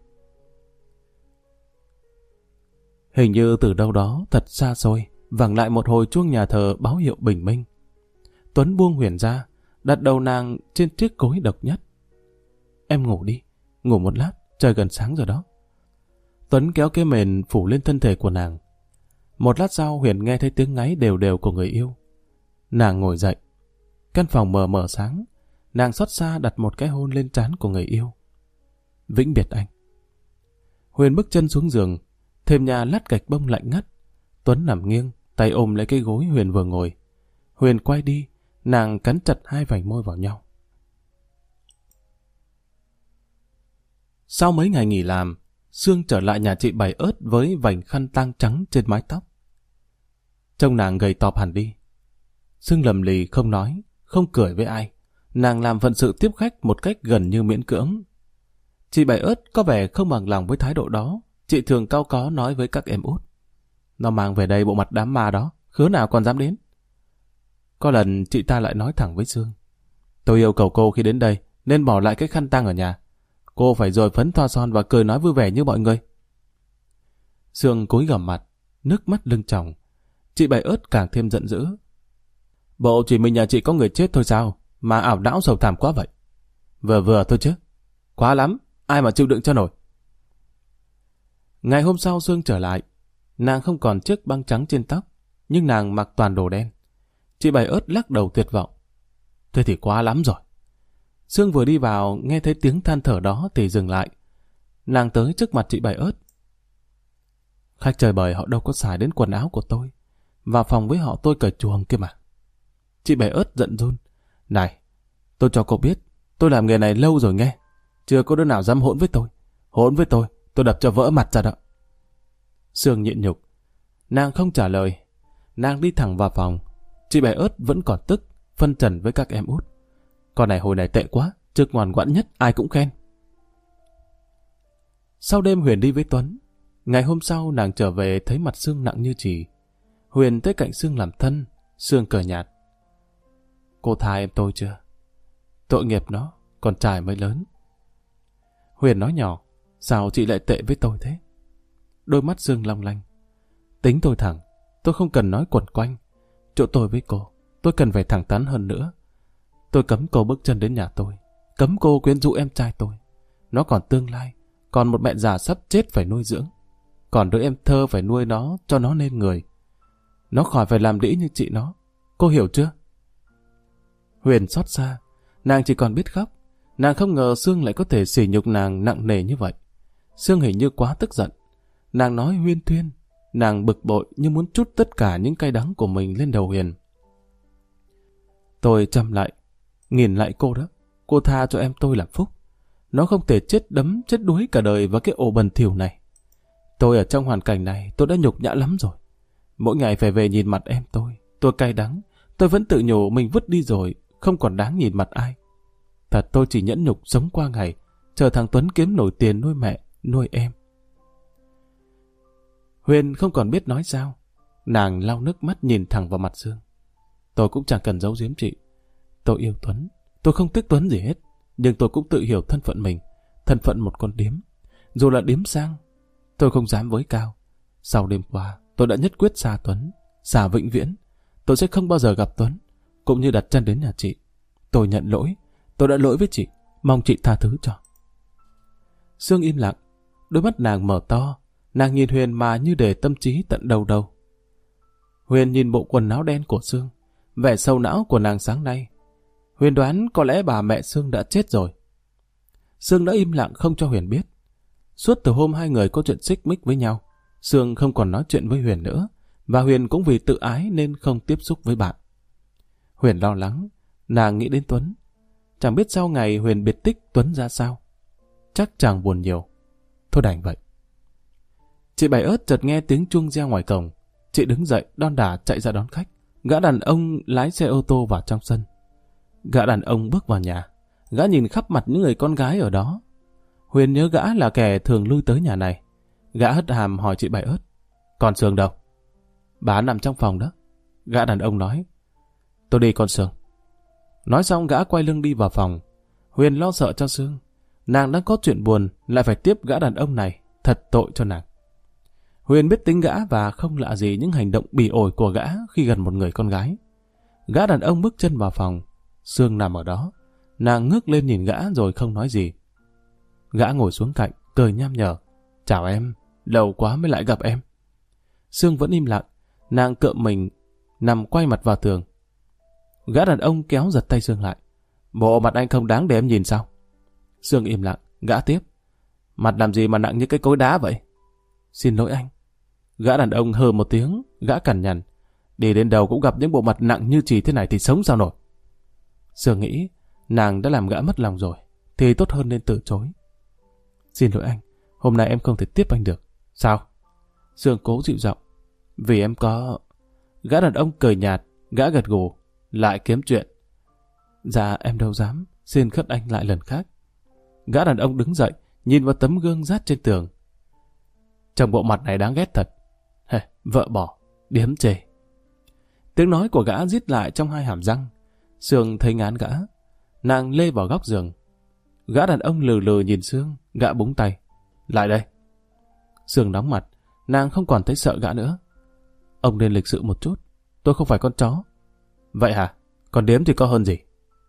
Hình như từ đâu đó thật xa xôi, vẳng lại một hồi chuông nhà thờ báo hiệu bình minh. Tuấn buông Huyền ra, đặt đầu nàng trên chiếc gối độc nhất. Em ngủ đi, ngủ một lát, trời gần sáng rồi đó. Tuấn kéo cái mền phủ lên thân thể của nàng. Một lát sau Huyền nghe thấy tiếng ngáy đều đều của người yêu. Nàng ngồi dậy. Căn phòng mờ mờ sáng. Nàng xót xa đặt một cái hôn lên trán của người yêu. Vĩnh biệt anh. Huyền bước chân xuống giường. Thềm nhà lát gạch bông lạnh ngắt. Tuấn nằm nghiêng, tay ôm lấy cái gối Huyền vừa ngồi. Huyền quay đi, nàng cắn chặt hai vành môi vào nhau. Sau mấy ngày nghỉ làm, Sương trở lại nhà chị Bảy Ớt với vành khăn tang trắng trên mái tóc. Trông nàng gầy tọp hẳn đi. Sương lầm lì không nói, không cười với ai. Nàng làm phận sự tiếp khách một cách gần như miễn cưỡng. Chị Bảy Ớt có vẻ không bằng lòng với thái độ đó. Chị thường cau có nói với các em út. Nó mang về đây bộ mặt đám ma đó, khứa nào còn dám đến. Có lần chị ta lại nói thẳng với Sương. Tôi yêu cầu cô khi đến đây nên bỏ lại cái khăn tang ở nhà. Cô phải rồi phấn thoa son và cười nói vui vẻ như mọi người. Sương cúi gằm mặt, nước mắt lưng tròng. Chị Bảy Ớt càng thêm giận dữ. Bộ chỉ mình nhà chị có người chết thôi sao, mà ảo não sầu thảm quá vậy. Vừa vừa thôi chứ. Quá lắm, ai mà chịu đựng cho nổi. Ngày hôm sau Sương trở lại. Nàng không còn chiếc băng trắng trên tóc, nhưng nàng mặc toàn đồ đen. Chị Bảy Ớt lắc đầu tuyệt vọng. Thế thì quá lắm rồi. Sương vừa đi vào nghe thấy tiếng than thở đó thì dừng lại. Nàng tới trước mặt chị Bảy Ớt. Khách chơi bời họ đâu có xài đến quần áo của tôi. Vào phòng với họ tôi cởi chuồng kia mà. Chị Bảy Ớt giận run. Này, tôi cho cô biết, tôi làm nghề này lâu rồi nghe. Chưa có đứa nào dám hỗn với tôi. Hỗn với tôi, tôi đập cho vỡ mặt ra đó. Sương nhịn nhục. Nàng không trả lời. Nàng đi thẳng vào phòng. Chị Bảy Ớt vẫn còn tức, phân trần với các em út. Con này hồi này tệ quá, trước ngoan ngoãn nhất ai cũng khen. Sau đêm Huyền đi với Tuấn. Ngày hôm sau nàng trở về thấy mặt Sương nặng như chì. Huyền tới cạnh Sương làm thân. Sương cười nhạt. Cô tha em tôi chưa? Tội nghiệp nó, con trai mới lớn. Huyền nói nhỏ. Sao chị lại tệ với tôi thế? Đôi mắt Sương long lanh. Tính tôi thẳng, tôi không cần nói quẩn quanh. Chỗ tôi với cô, tôi cần phải thẳng thắn hơn nữa. Tôi cấm cô bước chân đến nhà tôi, cấm cô quyến rũ em trai tôi. Nó còn tương lai, còn một mẹ già sắp chết phải nuôi dưỡng, còn đứa em thơ phải nuôi nó cho nó nên người. Nó khỏi phải làm đĩ như chị nó. Cô hiểu chưa? Huyền xót xa. Nàng chỉ còn biết khóc. Nàng không ngờ Sương lại có thể sỉ nhục nàng nặng nề như vậy. Sương hình như quá tức giận. Nàng nói huyên thuyên. Nàng bực bội như muốn trút tất cả những cay đắng của mình lên đầu Huyền. Tôi chăm lại, nhìn lại cô đó. Cô tha cho em tôi làm phúc. Nó không thể chết đấm, chết đuối cả đời vào cái ổ bẩn thỉu này. Tôi ở trong hoàn cảnh này, tôi đã nhục nhã lắm rồi. Mỗi ngày phải về nhìn mặt em tôi, tôi cay đắng. Tôi vẫn tự nhủ mình vứt đi rồi, không còn đáng nhìn mặt ai. Thật tôi chỉ nhẫn nhục sống qua ngày, chờ thằng Tuấn kiếm nổi tiền nuôi mẹ, nuôi em. Huyền không còn biết nói sao. Nàng lau nước mắt nhìn thẳng vào mặt Sương. Tôi cũng chẳng cần giấu giếm chị. Tôi yêu Tuấn, tôi không tiếc Tuấn gì hết. Nhưng tôi cũng tự hiểu thân phận mình, thân phận một con điếm. Dù là điếm sang, tôi không dám với cao. Sau đêm qua, tôi đã nhất quyết xa Tuấn, xa vĩnh viễn. Tôi sẽ không bao giờ gặp Tuấn, cũng như đặt chân đến nhà chị. Tôi nhận lỗi, tôi đã lỗi với chị, mong chị tha thứ cho. Sương im lặng, đôi mắt nàng mở to, nàng nhìn Huyền mà như để tâm trí tận đầu đầu. Huyền nhìn bộ quần áo đen của Sương, vẻ sầu não của nàng sáng nay. Huyền đoán có lẽ bà mẹ Sương đã chết rồi. Sương đã im lặng không cho Huyền biết. Suốt từ hôm hai người có chuyện xích mích với nhau, Sương không còn nói chuyện với Huyền nữa, và Huyền cũng vì tự ái nên không tiếp xúc với bạn. Huyền lo lắng, nàng nghĩ đến Tuấn. Chẳng biết sau ngày Huyền biệt tích Tuấn ra sao. Chắc chàng buồn nhiều. Thôi đành vậy. Chị Bảy Ớt chợt nghe tiếng chuông reo ngoài cổng. Chị đứng dậy đon đả chạy ra đón khách. Gã đàn ông lái xe ô tô vào trong sân. Gã đàn ông bước vào nhà. Gã nhìn khắp mặt những người con gái ở đó. Huyền nhớ gã là kẻ thường lui tới nhà này. Gã hất hàm hỏi chị Bảy Ớt. Con Sương đâu? Bà nằm trong phòng đó. Gã đàn ông nói. Tôi đi con Sương. Nói xong gã quay lưng đi vào phòng. Huyền lo sợ cho Sương. Nàng đang có chuyện buồn, lại phải tiếp gã đàn ông này. Thật tội cho nàng. Huyền biết tính gã và không lạ gì những hành động bỉ ổi của gã khi gần một người con gái. Gã đàn ông bước chân vào phòng. Sương nằm ở đó. Nàng ngước lên nhìn gã rồi không nói gì. Gã ngồi xuống cạnh, cười nham nhở. Chào em, lâu quá mới lại gặp em. Sương vẫn im lặng. Nàng cựa mình, nằm quay mặt vào tường. Gã đàn ông kéo giật tay Sương lại. Bộ mặt anh không đáng để em nhìn sao? Sương im lặng, gã tiếp. Mặt làm gì mà nặng như cái cối đá vậy? Xin lỗi anh. Gã đàn ông hừ một tiếng, gã cằn nhằn. Đi đến đầu cũng gặp những bộ mặt nặng như chỉ thế này thì sống sao nổi. Sương nghĩ, nàng đã làm gã mất lòng rồi, thì tốt hơn nên từ chối. Xin lỗi anh, hôm nay em không thể tiếp anh được. Sao? Sương cố dịu giọng. Vì em có... Gã đàn ông cười nhạt, gã gật gù. Lại kiếm chuyện. Dạ em đâu dám, xin khất anh lại lần khác. Gã đàn ông đứng dậy, nhìn vào tấm gương rát trên tường. Trong bộ mặt này đáng ghét thật. Hề, vợ bỏ, điếm chê. Tiếng nói của gã rít lại trong hai hàm răng. Sương thấy ngán gã. Nàng lê vào góc giường. Gã đàn ông lừ lừ nhìn Sương, gã búng tay. Lại đây. Sương đóng mặt, nàng không còn thấy sợ gã nữa. Ông nên lịch sự một chút, tôi không phải con chó. Vậy hả? Còn điếm thì có hơn gì?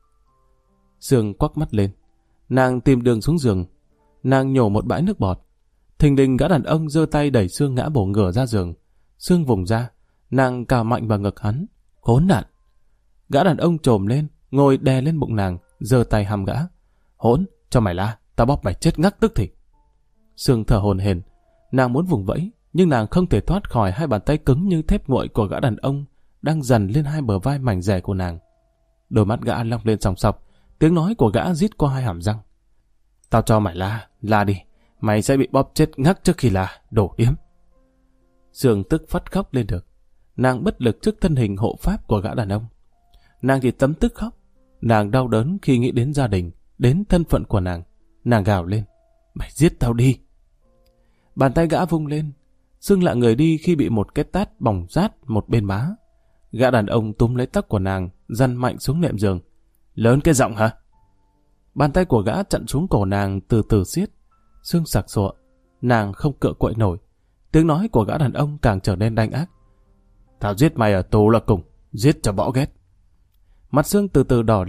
Sương quắc mắt lên. Nàng tìm đường xuống giường. Nàng nhổ một bãi nước bọt. Thình lình gã đàn ông giơ tay đẩy Sương ngã bổ ngửa ra giường. Sương vùng ra. Nàng cào mạnh vào ngực hắn. Khốn nạn. Gã đàn ông trồm lên, ngồi đè lên bụng nàng, giơ tay hăm gã. Hỗn, cho mày la, tao bóp mày chết ngắc tức thì. Sương thở hổn hển. Nàng muốn vùng vẫy, nhưng nàng không thể thoát khỏi hai bàn tay cứng như thép nguội của gã đàn ông đang dần lên hai bờ vai mảnh dẻ của nàng. Đôi mắt gã long lên sòng sọc, tiếng nói của gã rít qua hai hàm răng. Tao cho mày la, la đi, mày sẽ bị bóp chết ngắc trước khi la, đổ điếm. Sương tức phát khóc lên được. Nàng bất lực trước thân hình hộ pháp của gã đàn ông. Nàng chỉ tấm tức khóc. Nàng đau đớn khi nghĩ đến gia đình, đến thân phận của nàng. Nàng gào lên, mày giết tao đi. Bàn tay gã vung lên. Sương lạ người đi khi bị một cái tát bỏng rát một bên má. Gã đàn ông túm lấy tóc của nàng, dằn mạnh xuống nệm giường. Lớn cái giọng hả? Bàn tay của gã chặn xuống cổ nàng từ từ siết. Sương sặc sụa. Nàng không cựa quậy nổi. Tiếng nói của gã đàn ông càng trở nên đanh ác. Tao giết mày ở tù là cùng, giết cho bỏ ghét. Mặt Sương từ từ đỏ lên.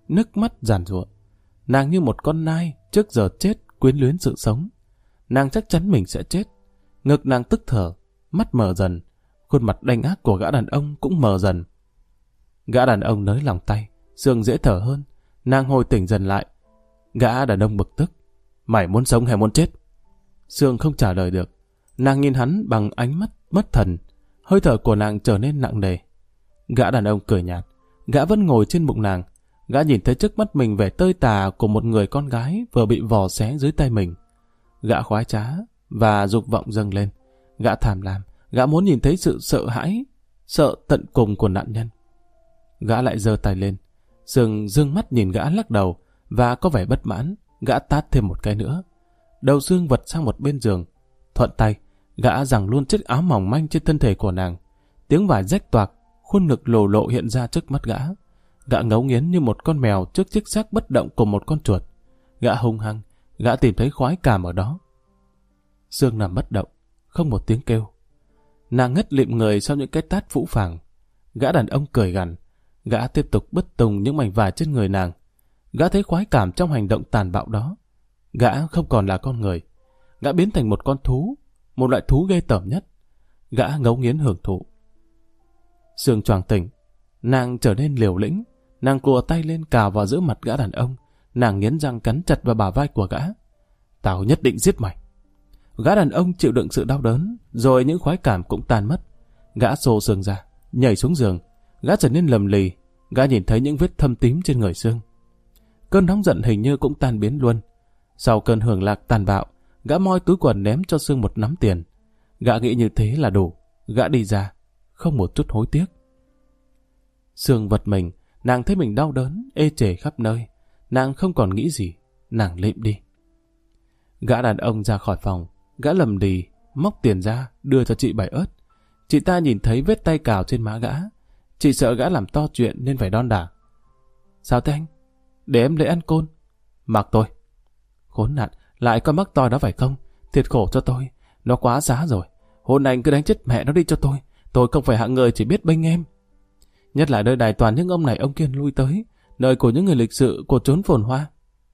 nước mắt giàn giụa. Nàng như một con nai trước giờ chết quyến luyến sự sống. Nàng chắc chắn mình sẽ chết. Ngực nàng tức thở, mắt mờ dần, khuôn mặt đanh ác của gã đàn ông cũng mờ dần. Gã đàn ông nới lòng tay, Sương dễ thở hơn. Nàng hồi tỉnh dần lại. Gã đàn ông bực tức. Mày muốn sống hay muốn chết? Sương không trả lời được. Nàng nhìn hắn bằng ánh mắt mất thần. Hơi thở của nàng trở nên nặng nề. Gã đàn ông cười nhạt. Gã vẫn ngồi trên bụng nàng. Gã nhìn thấy trước mắt mình vẻ tơi tà của một người con gái vừa bị vò xé dưới tay mình. Gã khoái trá và dục vọng dâng lên. Gã tham lam. Gã muốn nhìn thấy sự sợ hãi, sợ tận cùng của nạn nhân. Gã lại giơ tay lên. Sương dương mắt nhìn gã lắc đầu và có vẻ bất mãn. Gã tát thêm một cái nữa. Đầu Sương vật sang một bên giường. Thuận tay, gã giằng luôn chiếc áo mỏng manh trên thân thể của nàng. Tiếng vải rách toạc, khuôn ngực lồ lộ hiện ra trước mắt gã. Gã ngấu nghiến như một con mèo trước chiếc xác bất động của một con chuột. Gã hung hăng, gã tìm thấy khoái cảm ở đó. Sương nằm bất động, không một tiếng kêu. Nàng ngất lịm người sau những cái tát phũ phàng. Gã đàn ông cười gằn. Gã tiếp tục bứt tùng những mảnh vải trên người nàng. Gã thấy khoái cảm trong hành động tàn bạo đó. Gã không còn là con người. Gã biến thành một con thú, một loại thú ghê tởm nhất. Gã ngấu nghiến hưởng thụ. Sương choàng tỉnh. Nàng trở nên liều lĩnh. Nàng cùa tay lên cào vào giữa mặt gã đàn ông. Nàng nghiến răng cắn chặt vào bả vai của gã. Tao nhất định giết mày. Gã đàn ông chịu đựng sự đau đớn, rồi những khoái cảm cũng tan mất. Gã xô Sương ra, nhảy xuống giường. Gã trở nên lầm lì. Gã nhìn thấy những vết thâm tím trên người Sương. Cơn nóng giận hình như cũng tan biến luôn. Sau cơn hưởng lạc tàn bạo, gã moi túi quần ném cho Sương một nắm tiền. Gã nghĩ như thế là đủ. Gã đi ra, không một chút hối tiếc. Sương vật mình, nàng thấy mình đau đớn, ê chề khắp nơi. Nàng không còn nghĩ gì, nàng lịm đi. Gã đàn ông ra khỏi phòng, gã lầm lì, móc tiền ra, đưa cho chị Bảy Ớt. Chị ta nhìn thấy vết tay cào trên má gã. Chị sợ gã làm to chuyện nên phải đon đả. Sao thế anh? Để em lấy ăn côn. Mặc tôi. Khốn nạn, lại con mắc to đó phải không? Thiệt khổ cho tôi, nó quá giá rồi. Hôm nay anh cứ đánh chết mẹ nó đi cho tôi. Tôi không phải hạng người chỉ biết bênh em. Nhất là nơi đài toàn những ông này ông kia lui tới, nơi của những người lịch sự của chốn phồn hoa.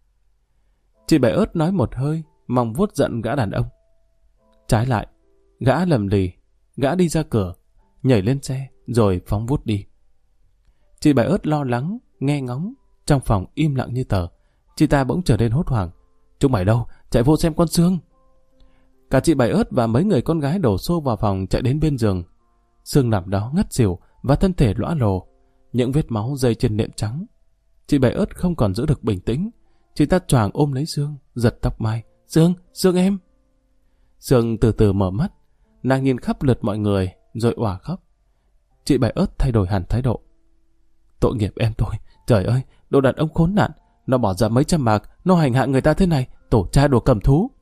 Chị Bảy Ớt nói một hơi, mong vuốt giận gã đàn ông. Trái lại, gã lầm lì, gã đi ra cửa, nhảy lên xe, rồi phóng vút đi. Chị Bảy Ớt lo lắng, nghe ngóng, trong phòng im lặng như tờ. Chị ta bỗng trở nên hốt hoảng. Chúng mày đâu? Chạy vô xem con Sương. Cả chị Bảy Ớt và mấy người con gái đổ xô vào phòng chạy đến bên giường. Sương nằm đó ngất xỉu và thân thể lõa lồ, những vết máu dây trên nệm trắng. Chị Bảy Ớt không còn giữ được bình tĩnh. Chị ta choàng ôm lấy Sương, giật tóc mai. Sương, Sương em. Sương từ từ mở mắt. Nàng nhìn khắp lượt mọi người, rồi òa khóc. Chị Bảy Ớt thay đổi hẳn thái độ. Tội nghiệp em tôi. Trời ơi, đồ đàn ông khốn nạn. Nó bỏ ra mấy trăm bạc, nó hành hạ người ta thế này, tổ cha đồ cầm thú.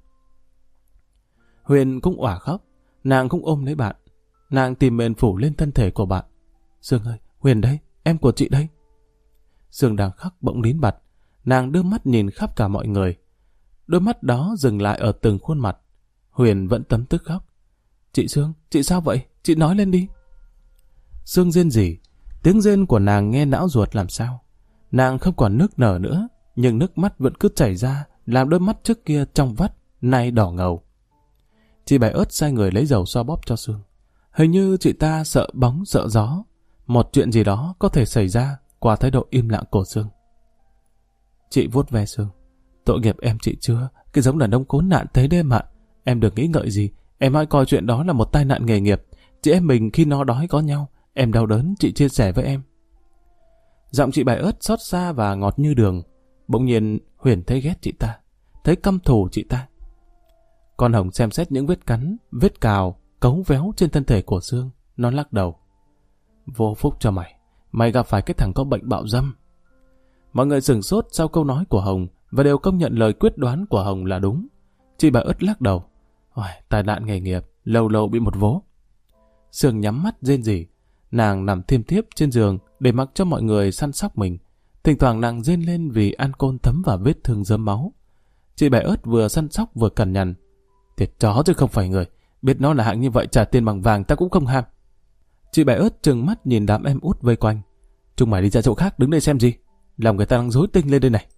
Huyền cũng òa khóc. Nàng cũng ôm lấy bạn. Nàng tìm mền phủ lên thân thể của bạn. Sương ơi, Huyền đây, em của chị đây. Sương đang khóc bỗng nín bặt. Nàng đưa mắt nhìn khắp cả mọi người. Đôi mắt đó dừng lại ở từng khuôn mặt. Huyền vẫn tấm tức khóc. Chị Sương, chị sao vậy? Chị nói lên đi. Sương rên rỉ. Tiếng rên của nàng nghe não ruột làm sao. Nàng không còn nước nở nữa, nhưng nước mắt vẫn cứ chảy ra, làm đôi mắt trước kia trong vắt, nay đỏ ngầu. Chị Bảy Ớt sai người lấy dầu xoa bóp cho Sương. Hình như chị ta sợ bóng sợ gió. Một chuyện gì đó có thể xảy ra qua thái độ im lặng của Sương. Chị vuốt ve Sương. Tội nghiệp em chị chưa, cái giống đàn ông khốn nạn thế đêm ạ. Em đừng nghĩ ngợi gì, em hãy coi chuyện đó là một tai nạn nghề nghiệp. Chị em mình khi no đói có nhau, em đau đớn chị chia sẻ với em. Giọng chị Bảy Ớt xót xa và ngọt như đường. Bỗng nhiên Huyền thấy ghét chị ta, thấy căm thù chị ta. Con Hồng xem xét những vết cắn, vết cào, cấu véo trên thân thể của Sương. Nó lắc đầu. Vô phúc cho mày, mày gặp phải cái thằng có bệnh bạo dâm. Mọi người sửng sốt sau câu nói của Hồng và đều công nhận lời quyết đoán của Hồng là đúng. Chị Bảy Ớt lắc đầu. Ôi, tai nạn nghề nghiệp, lâu lâu bị một vố. Sương nhắm mắt rên rỉ. Nàng nằm thiêm thiếp trên giường để mặc cho mọi người săn sóc mình. Thỉnh thoảng nàng rên lên vì ăn côn thấm vào vết thương rớm máu. Chị Bảy Ớt vừa săn sóc vừa cằn nhằn. Thiệt chó chứ không phải người. Biết nó là hạng như vậy trả tiền bằng vàng ta cũng không ham. Chị Bảy Ớt trừng mắt nhìn đám em út vây quanh. Chúng mày đi ra chỗ khác đứng đây xem gì. Lòng người ta đang rối tinh lên đây này.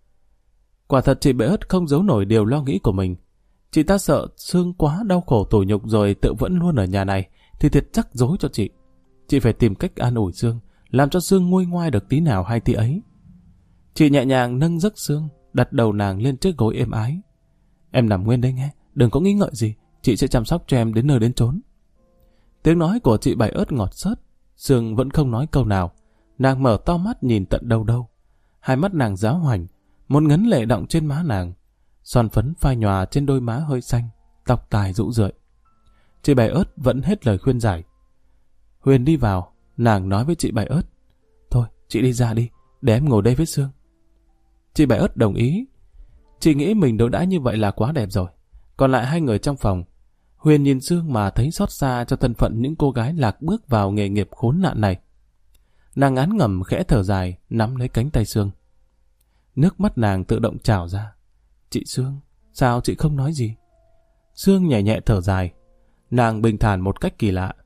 Quả thật chị Bảy Ớt không giấu nổi điều lo nghĩ của mình. Chị ta sợ Sương quá đau khổ tủi nhục rồi tự vẫn luôn ở nhà này thì thiệt chắc rối cho chị. Chị phải tìm cách an ủi Sương, làm cho Sương nguôi ngoai được tí nào hay tí ấy. Chị nhẹ nhàng nâng giấc Sương, đặt đầu nàng lên chiếc gối êm ái. Em nằm nguyên đây nghe, đừng có nghĩ ngợi gì, chị sẽ chăm sóc cho em đến nơi đến chốn. Tiếng nói của chị Bảy Ớt ngọt xớt, Sương vẫn không nói câu nào. Nàng mở to mắt nhìn tận đâu đâu. Hai mắt nàng giáo hoành, một ngấn lệ đọng trên má nàng, son phấn phai nhòa trên đôi má hơi xanh, tóc tai rũ rượi. Chị Bảy Ớt vẫn hết lời khuyên giải. Huyền đi vào, nàng nói với chị Bảy Ớt, thôi chị đi ra đi, để em ngồi đây với Sương. Chị Bảy Ớt đồng ý. Chị nghĩ mình đối đãi như vậy là quá đẹp rồi. Còn lại hai người trong phòng, Huyền nhìn Sương mà thấy xót xa cho thân phận những cô gái lạc bước vào nghề nghiệp khốn nạn này. Nàng ngán ngẩm khẽ thở dài, nắm lấy cánh tay Sương. Nước mắt nàng tự động trào ra. Chị Sương, sao chị không nói gì? Sương nhẹ nhẹ thở dài. Nàng bình thản một cách kỳ lạ.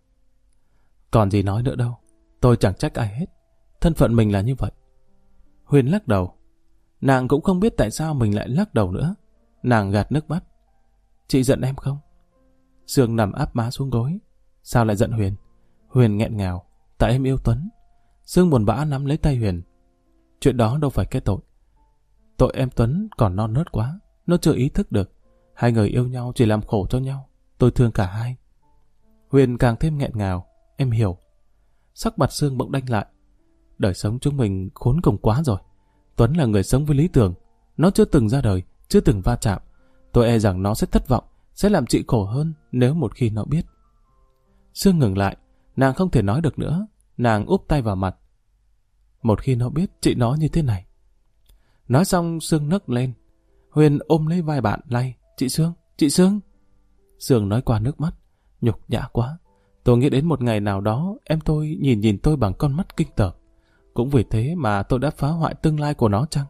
Còn gì nói nữa đâu, tôi chẳng trách ai hết. Thân phận mình là như vậy. Huyền lắc đầu. Nàng cũng không biết tại sao mình lại lắc đầu nữa. Nàng gạt nước mắt. Chị giận em không? Sương nằm áp má xuống gối. Sao lại giận Huyền? Huyền nghẹn ngào. Tại em yêu Tuấn. Sương buồn bã nắm lấy tay Huyền. Chuyện đó đâu phải cái tội. Tội em Tuấn còn non nớt quá. Nó chưa ý thức được. Hai người yêu nhau chỉ làm khổ cho nhau. Tôi thương cả hai. Huyền càng thêm nghẹn ngào. Em hiểu. Sắc mặt Sương bỗng đanh lại. Đời sống chúng mình khốn cùng quá rồi. Tuấn là người sống với lý tưởng. Nó chưa từng ra đời, chưa từng va chạm. Tôi e rằng nó sẽ thất vọng, sẽ làm chị khổ hơn nếu một khi nó biết. Sương ngừng lại. Nàng không thể nói được nữa. Nàng úp tay vào mặt. Một khi nó biết chị nó như thế này. Nói xong Sương nấc lên. Huyền ôm lấy vai bạn lay. Chị Sương, chị Sương. Sương nói qua nước mắt. Nhục nhã quá. Tôi nghĩ đến một ngày nào đó em tôi nhìn nhìn tôi bằng con mắt kinh tởm. Cũng vì thế mà tôi đã phá hoại tương lai của nó chăng?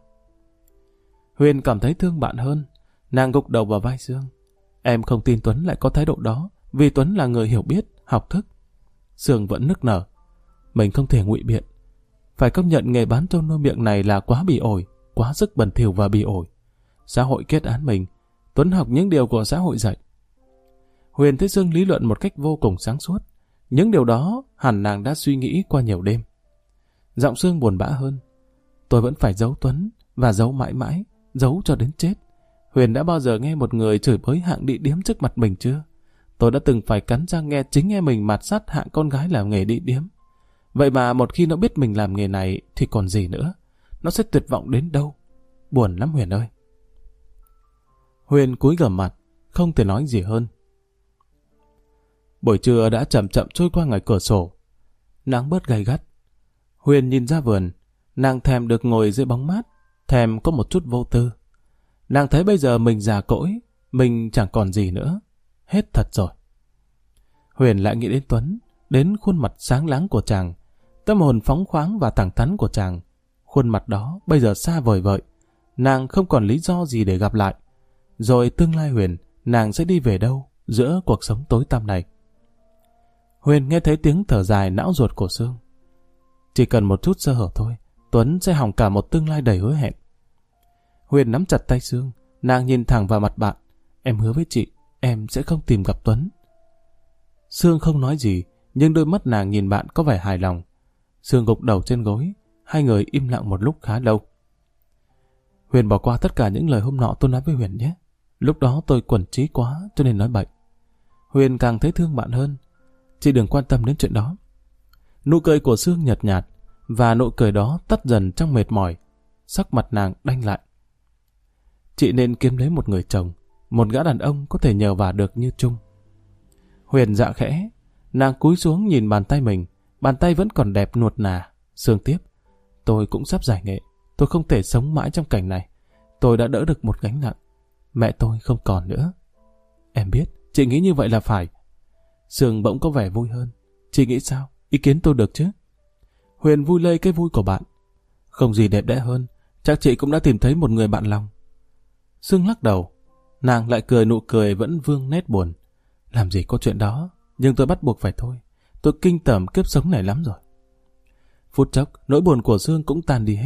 Huyền cảm thấy thương bạn hơn. Nàng gục đầu vào vai Sương. Em không tin Tuấn lại có thái độ đó, vì Tuấn là người hiểu biết, học thức. Sương vẫn nức nở. Mình không thể ngụy biện. Phải công nhận nghề bán trâu nuôi miệng này là quá bỉ ổi, quá sức bẩn thỉu và bỉ ổi. Xã hội kết án mình. Tuấn học những điều của xã hội dạy. Huyền thấy Sương lý luận một cách vô cùng sáng suốt. Những điều đó hẳn nàng đã suy nghĩ qua nhiều đêm. Giọng Sương buồn bã hơn. Tôi vẫn phải giấu Tuấn, và giấu mãi mãi, giấu cho đến chết. Huyền đã bao giờ nghe một người chửi bới hạng đĩ điếm trước mặt mình chưa? Tôi đã từng phải cắn răng nghe chính em mình mạt sát hạng con gái làm nghề đĩ điếm. Vậy mà một khi nó biết mình làm nghề này thì còn gì nữa? Nó sẽ tuyệt vọng đến đâu? Buồn lắm Huyền ơi. Huyền cúi gằm mặt, không thể nói gì hơn. Buổi trưa đã chậm chậm trôi qua ngoài cửa sổ. Nắng bớt gay gắt. Huyền nhìn ra vườn. Nàng thèm được ngồi dưới bóng mát, thèm có một chút vô tư. Nàng thấy bây giờ mình già cỗi, mình chẳng còn gì nữa. Hết thật rồi. Huyền lại nghĩ đến Tuấn, đến khuôn mặt sáng láng của chàng, tâm hồn phóng khoáng và thẳng thắn của chàng. Khuôn mặt đó bây giờ xa vời vợi. Nàng không còn lý do gì để gặp lại. Rồi tương lai Huyền, nàng sẽ đi về đâu giữa cuộc sống tối tăm này? Huyền nghe thấy tiếng thở dài não ruột của Sương. Chỉ cần một chút sơ hở thôi, Tuấn sẽ hỏng cả một tương lai đầy hứa hẹn. Huyền nắm chặt tay Sương, nàng nhìn thẳng vào mặt bạn. Em hứa với chị, em sẽ không tìm gặp Tuấn. Sương không nói gì, nhưng đôi mắt nàng nhìn bạn có vẻ hài lòng. Sương gục đầu trên gối, hai người im lặng một lúc khá lâu. Huyền bỏ qua tất cả những lời hôm nọ tôi nói với Huyền nhé. Lúc đó tôi quẩn trí quá cho nên nói bậy. Huyền càng thấy thương bạn hơn. Chị đừng quan tâm đến chuyện đó. Nụ cười của Sương nhợt nhạt, và nụ cười đó tắt dần trong mệt mỏi. Sắc mặt nàng đanh lại. Chị nên kiếm lấy một người chồng, một gã đàn ông có thể nhờ vả được như Trung. Huyền dạ khẽ. Nàng cúi xuống nhìn bàn tay mình. Bàn tay vẫn còn đẹp nuột nà. Sương tiếp. Tôi cũng sắp giải nghệ. Tôi không thể sống mãi trong cảnh này. Tôi đã đỡ được một gánh nặng. Mẹ tôi không còn nữa. Em biết, chị nghĩ như vậy là phải. Sương bỗng có vẻ vui hơn. Chị nghĩ sao? Ý kiến tôi được chứ? Huyền vui lây cái vui của bạn. Không gì đẹp đẽ hơn. Chắc chị cũng đã tìm thấy một người bạn lòng. Sương lắc đầu. Nàng lại cười nụ cười vẫn vương nét buồn. Làm gì có chuyện đó. Nhưng tôi bắt buộc phải thôi. Tôi kinh tởm kiếp sống này lắm rồi. Phút chốc, nỗi buồn của Sương cũng tan đi hết.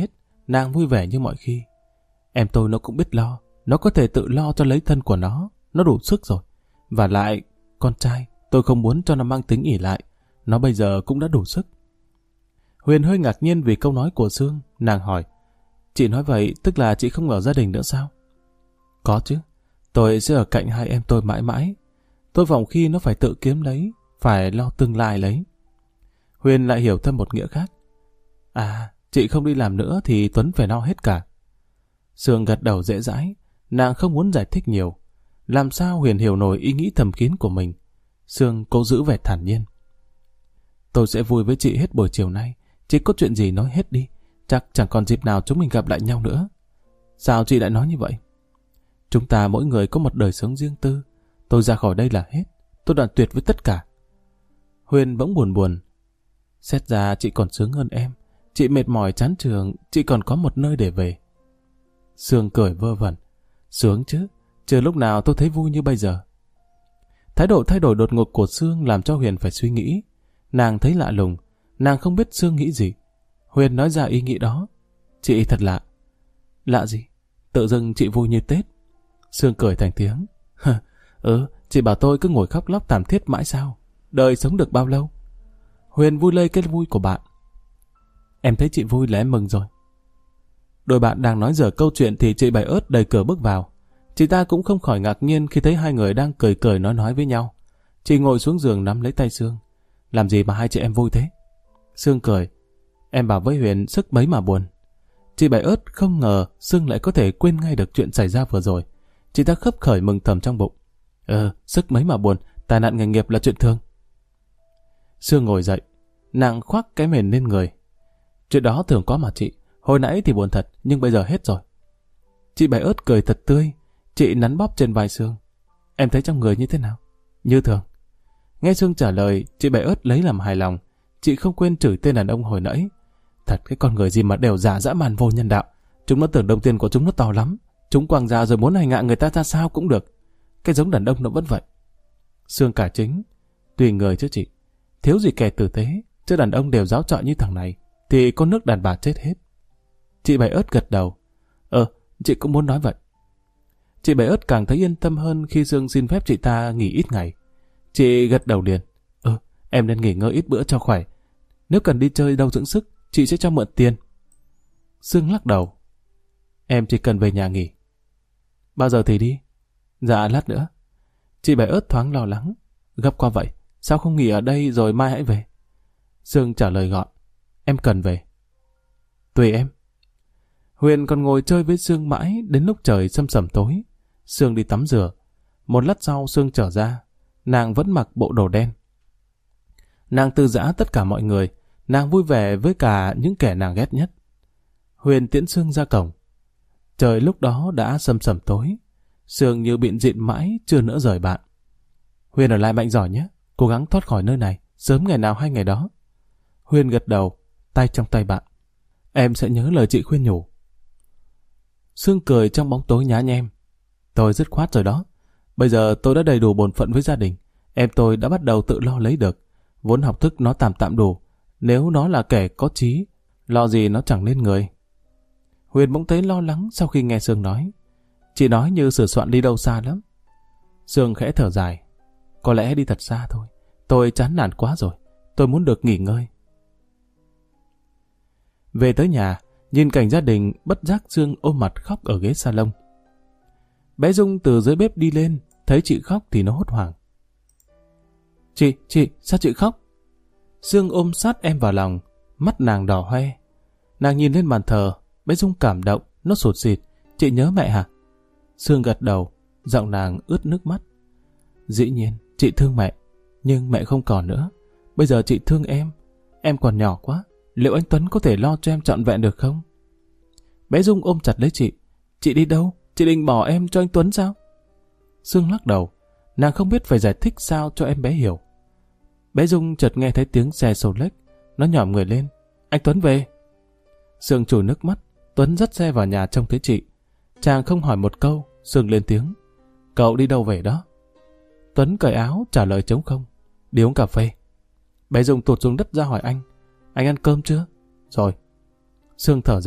nàng vui vẻ như mọi khi. Em tôi nó cũng biết lo, nó có thể tự lo cho lấy thân của nó, nó đủ sức rồi. Và lại, con trai, tôi không muốn cho nó mang tính ỷ lại, nó bây giờ cũng đã đủ sức. Huyền hơi ngạc nhiên vì câu nói của Sương, nàng hỏi, chị nói vậy tức là chị không ở gia đình nữa sao? Có chứ, tôi sẽ ở cạnh hai em tôi mãi mãi. Tôi vọng khi nó phải tự kiếm lấy, phải lo tương lai lấy. Huyền lại hiểu thêm một nghĩa khác. À, chị không đi làm nữa thì Tuấn phải lo hết cả. Sương gật đầu dễ dãi, nàng không muốn giải thích nhiều. Làm sao Huyền hiểu nổi ý nghĩ thầm kín của mình? Sương cố giữ vẻ thản nhiên. Tôi sẽ vui với chị hết buổi chiều nay. Chị có chuyện gì nói hết đi. Chắc chẳng còn dịp nào chúng mình gặp lại nhau nữa. Sao chị lại nói như vậy? Chúng ta mỗi người có một đời sống riêng tư. Tôi ra khỏi đây là hết. Tôi đoạn tuyệt với tất cả. Huyền bỗng buồn buồn. Xét ra chị còn sướng hơn em. Chị mệt mỏi chán trường, chị còn có một nơi để về. Sương cười vơ vẩn. Sướng chứ, chưa lúc nào tôi thấy vui như bây giờ. Thái độ thay đổi đột ngột của Sương làm cho Huyền phải suy nghĩ. Nàng thấy lạ lùng, nàng không biết Sương nghĩ gì. Huyền nói ra ý nghĩ đó. Chị thật lạ. Lạ gì? Tự dưng chị vui như Tết. Sương cười thành tiếng. Ừ, chị bảo tôi cứ ngồi khóc lóc thảm thiết mãi sao? Đời sống được bao lâu? Huyền vui lây cái vui của bạn. Em thấy chị vui là em mừng rồi. Đôi bạn đang nói dở câu chuyện thì chị Bảy Ớt đẩy cửa bước vào. Chị ta cũng không khỏi ngạc nhiên khi thấy hai người đang cười cười nói nói với nhau. Chị ngồi xuống giường nắm lấy tay Sương. Làm gì mà hai chị em vui thế? Sương cười. Em bảo với Huyền sức mấy mà buồn. Chị Bảy Ớt không ngờ Sương lại có thể quên ngay được chuyện xảy ra vừa rồi. Chị ta khấp khởi mừng thầm trong bụng. Ờ, sức mấy mà buồn, tai nạn nghề nghiệp là chuyện thường. Sương ngồi dậy, nàng khoác cái mền lên người. Chuyện đó thường có mà chị, hồi nãy thì buồn thật, nhưng bây giờ hết rồi. Chị Bảy Ớt cười thật tươi, chị nắn bóp trên vai Sương. Em thấy trong người như thế nào? Như thường. Nghe Sương trả lời, chị Bảy Ớt lấy làm hài lòng. Chị không quên chửi tên đàn ông hồi nãy. Thật cái con người gì mà đều giả dã man vô nhân đạo. Chúng nó tưởng đồng tiền của chúng nó to lắm. Chúng quăng ra rồi muốn hành hạ người ta ra sao cũng được. Cái giống đàn ông nó vẫn vậy. Sương cả chính. Tùy người chứ chị. Thiếu gì kẻ tử tế, chứ đàn ông đều giáo trọi như thằng này thì con nước đàn bà chết hết. Chị Bảy Ớt gật đầu. Ờ, chị cũng muốn nói vậy. Chị Bảy Ớt càng thấy yên tâm hơn khi Sương xin phép chị ta nghỉ ít ngày. Chị gật đầu liền. Ừ, em nên nghỉ ngơi ít bữa cho khỏe. Nếu cần đi chơi đâu dưỡng sức, chị sẽ cho mượn tiền. Sương lắc đầu. Em chỉ cần về nhà nghỉ. Bao giờ thì đi? Dạ lát nữa. Chị Bảy Ớt thoáng lo lắng. Gấp qua vậy, sao không nghỉ ở đây rồi mai hãy về? Sương trả lời gọn. Em cần về. Tùy em. Huyền còn ngồi chơi với Sương mãi đến lúc trời sâm sẩm tối. Sương đi tắm rửa. Một lát sau Sương trở ra. Nàng vẫn mặc bộ đồ đen. Nàng từ giã tất cả mọi người. Nàng vui vẻ với cả những kẻ nàng ghét nhất. Huyền tiễn Sương ra cổng. Trời lúc đó đã sầm sầm tối. Sương như bịn dịn mãi chưa nỡ rời bạn. Huyền ở lại mạnh giỏi nhé. Cố gắng thoát khỏi nơi này. Sớm ngày nào hay ngày đó. Huyền gật đầu. Tay trong tay bạn. Em sẽ nhớ lời chị khuyên nhủ. Sương cười trong bóng tối nhá nhem. Tôi dứt khoát rồi đó. Bây giờ tôi đã đầy đủ bổn phận với gia đình. Em tôi đã bắt đầu tự lo lấy được. Vốn học thức nó tạm tạm đủ. Nếu nó là kẻ có trí, lo gì nó chẳng lên người. Huyền bỗng thấy lo lắng sau khi nghe Sương nói. Chị nói như sửa soạn đi đâu xa lắm. Sương khẽ thở dài. Có lẽ đi thật xa thôi. Tôi chán nản quá rồi. Tôi muốn được nghỉ ngơi. Về tới nhà, nhìn cảnh gia đình, bất giác Sương ôm mặt khóc ở ghế salon. Bé Dung từ dưới bếp đi lên, thấy chị khóc thì nó hốt hoảng. Chị, chị, sao chị khóc? Sương ôm sát em vào lòng, mắt nàng đỏ hoe. Nàng nhìn lên bàn thờ, bé Dung cảm động, nó sụt sịt. Chị nhớ mẹ hả? Sương gật đầu, giọng nàng ướt nước mắt. Dĩ nhiên, chị thương mẹ, nhưng mẹ không còn nữa. Bây giờ chị thương em, em còn nhỏ quá. Liệu anh Tuấn có thể lo cho em trọn vẹn được không? Bé Dung ôm chặt lấy chị. Chị đi đâu? Chị định bỏ em cho anh Tuấn sao? Sương lắc đầu. Nàng không biết phải giải thích sao cho em bé hiểu. Bé Dung chợt nghe thấy tiếng xe xô lếch. Nó nhỏm người lên. Anh Tuấn về. Sương chùi nước mắt. Tuấn dắt xe vào nhà trông thấy chị. Chàng không hỏi một câu. Sương lên tiếng. Cậu đi đâu về đó? Tuấn cởi áo trả lời trống không. Đi uống cà phê. Bé Dung tụt xuống đất ra hỏi anh. Anh ăn cơm chưa? Rồi. Sương thở dài.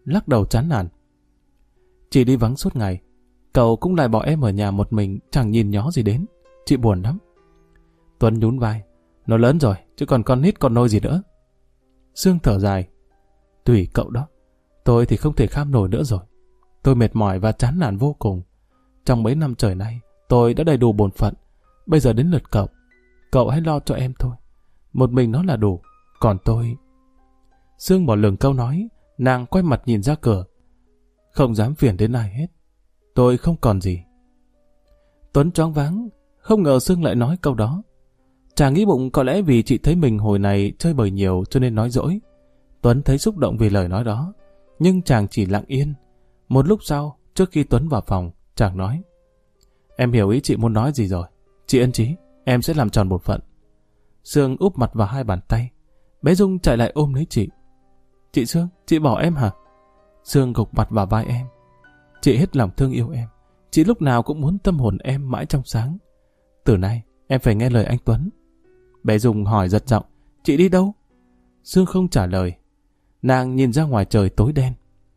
lắc đầu chán nản. Chị đi vắng suốt ngày, cậu cũng lại bỏ em ở nhà một mình, chẳng nhìn nhó gì đến. Chị buồn lắm. Tuấn nhún vai. Nó lớn rồi, chứ còn con nít con nôi gì nữa. Sương thở dài. Tùy cậu đó. Tôi thì không thể kham nổi nữa rồi. Tôi mệt mỏi và chán nản vô cùng. Trong mấy năm trời nay, tôi đã đầy đủ bổn phận. Bây giờ đến lượt cậu. Cậu hãy lo cho em thôi. Một mình nó là đủ. Còn tôi... Sương bỏ lửng câu nói, nàng quay mặt nhìn ra cửa. Không dám phiền đến ai hết. Tôi không còn gì. Tuấn choáng váng, không ngờ Sương lại nói câu đó. Chàng nghĩ bụng có lẽ vì chị thấy mình hồi này chơi bời nhiều cho nên nói dỗi. Tuấn thấy xúc động vì lời nói đó, nhưng chàng chỉ lặng yên. Một lúc sau, trước khi Tuấn vào phòng, chàng nói: Em hiểu ý chị muốn nói gì rồi. Chị ân trí, em sẽ làm tròn bổn phận. Sương úp mặt vào hai bàn tay. Bé Dung chạy lại ôm lấy chị. Chị Sương, chị bỏ em hả? Sương gục mặt vào vai em. Chị hết lòng thương yêu em. Chị lúc nào cũng muốn tâm hồn em mãi trong sáng. Từ nay, em phải nghe lời anh Tuấn. Bé Dung hỏi giật giọng: Chị đi đâu? Sương không trả lời. Nàng nhìn ra ngoài trời tối đen.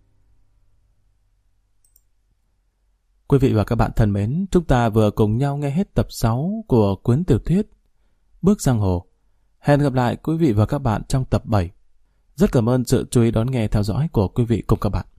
Quý vị và các bạn thân mến, chúng ta vừa cùng nhau nghe hết tập sáu của cuốn tiểu thuyết Bước Giang Hồ. Hẹn gặp lại quý vị và các bạn trong tập bảy. Rất cảm ơn sự chú ý đón nghe theo dõi của quý vị cùng các bạn.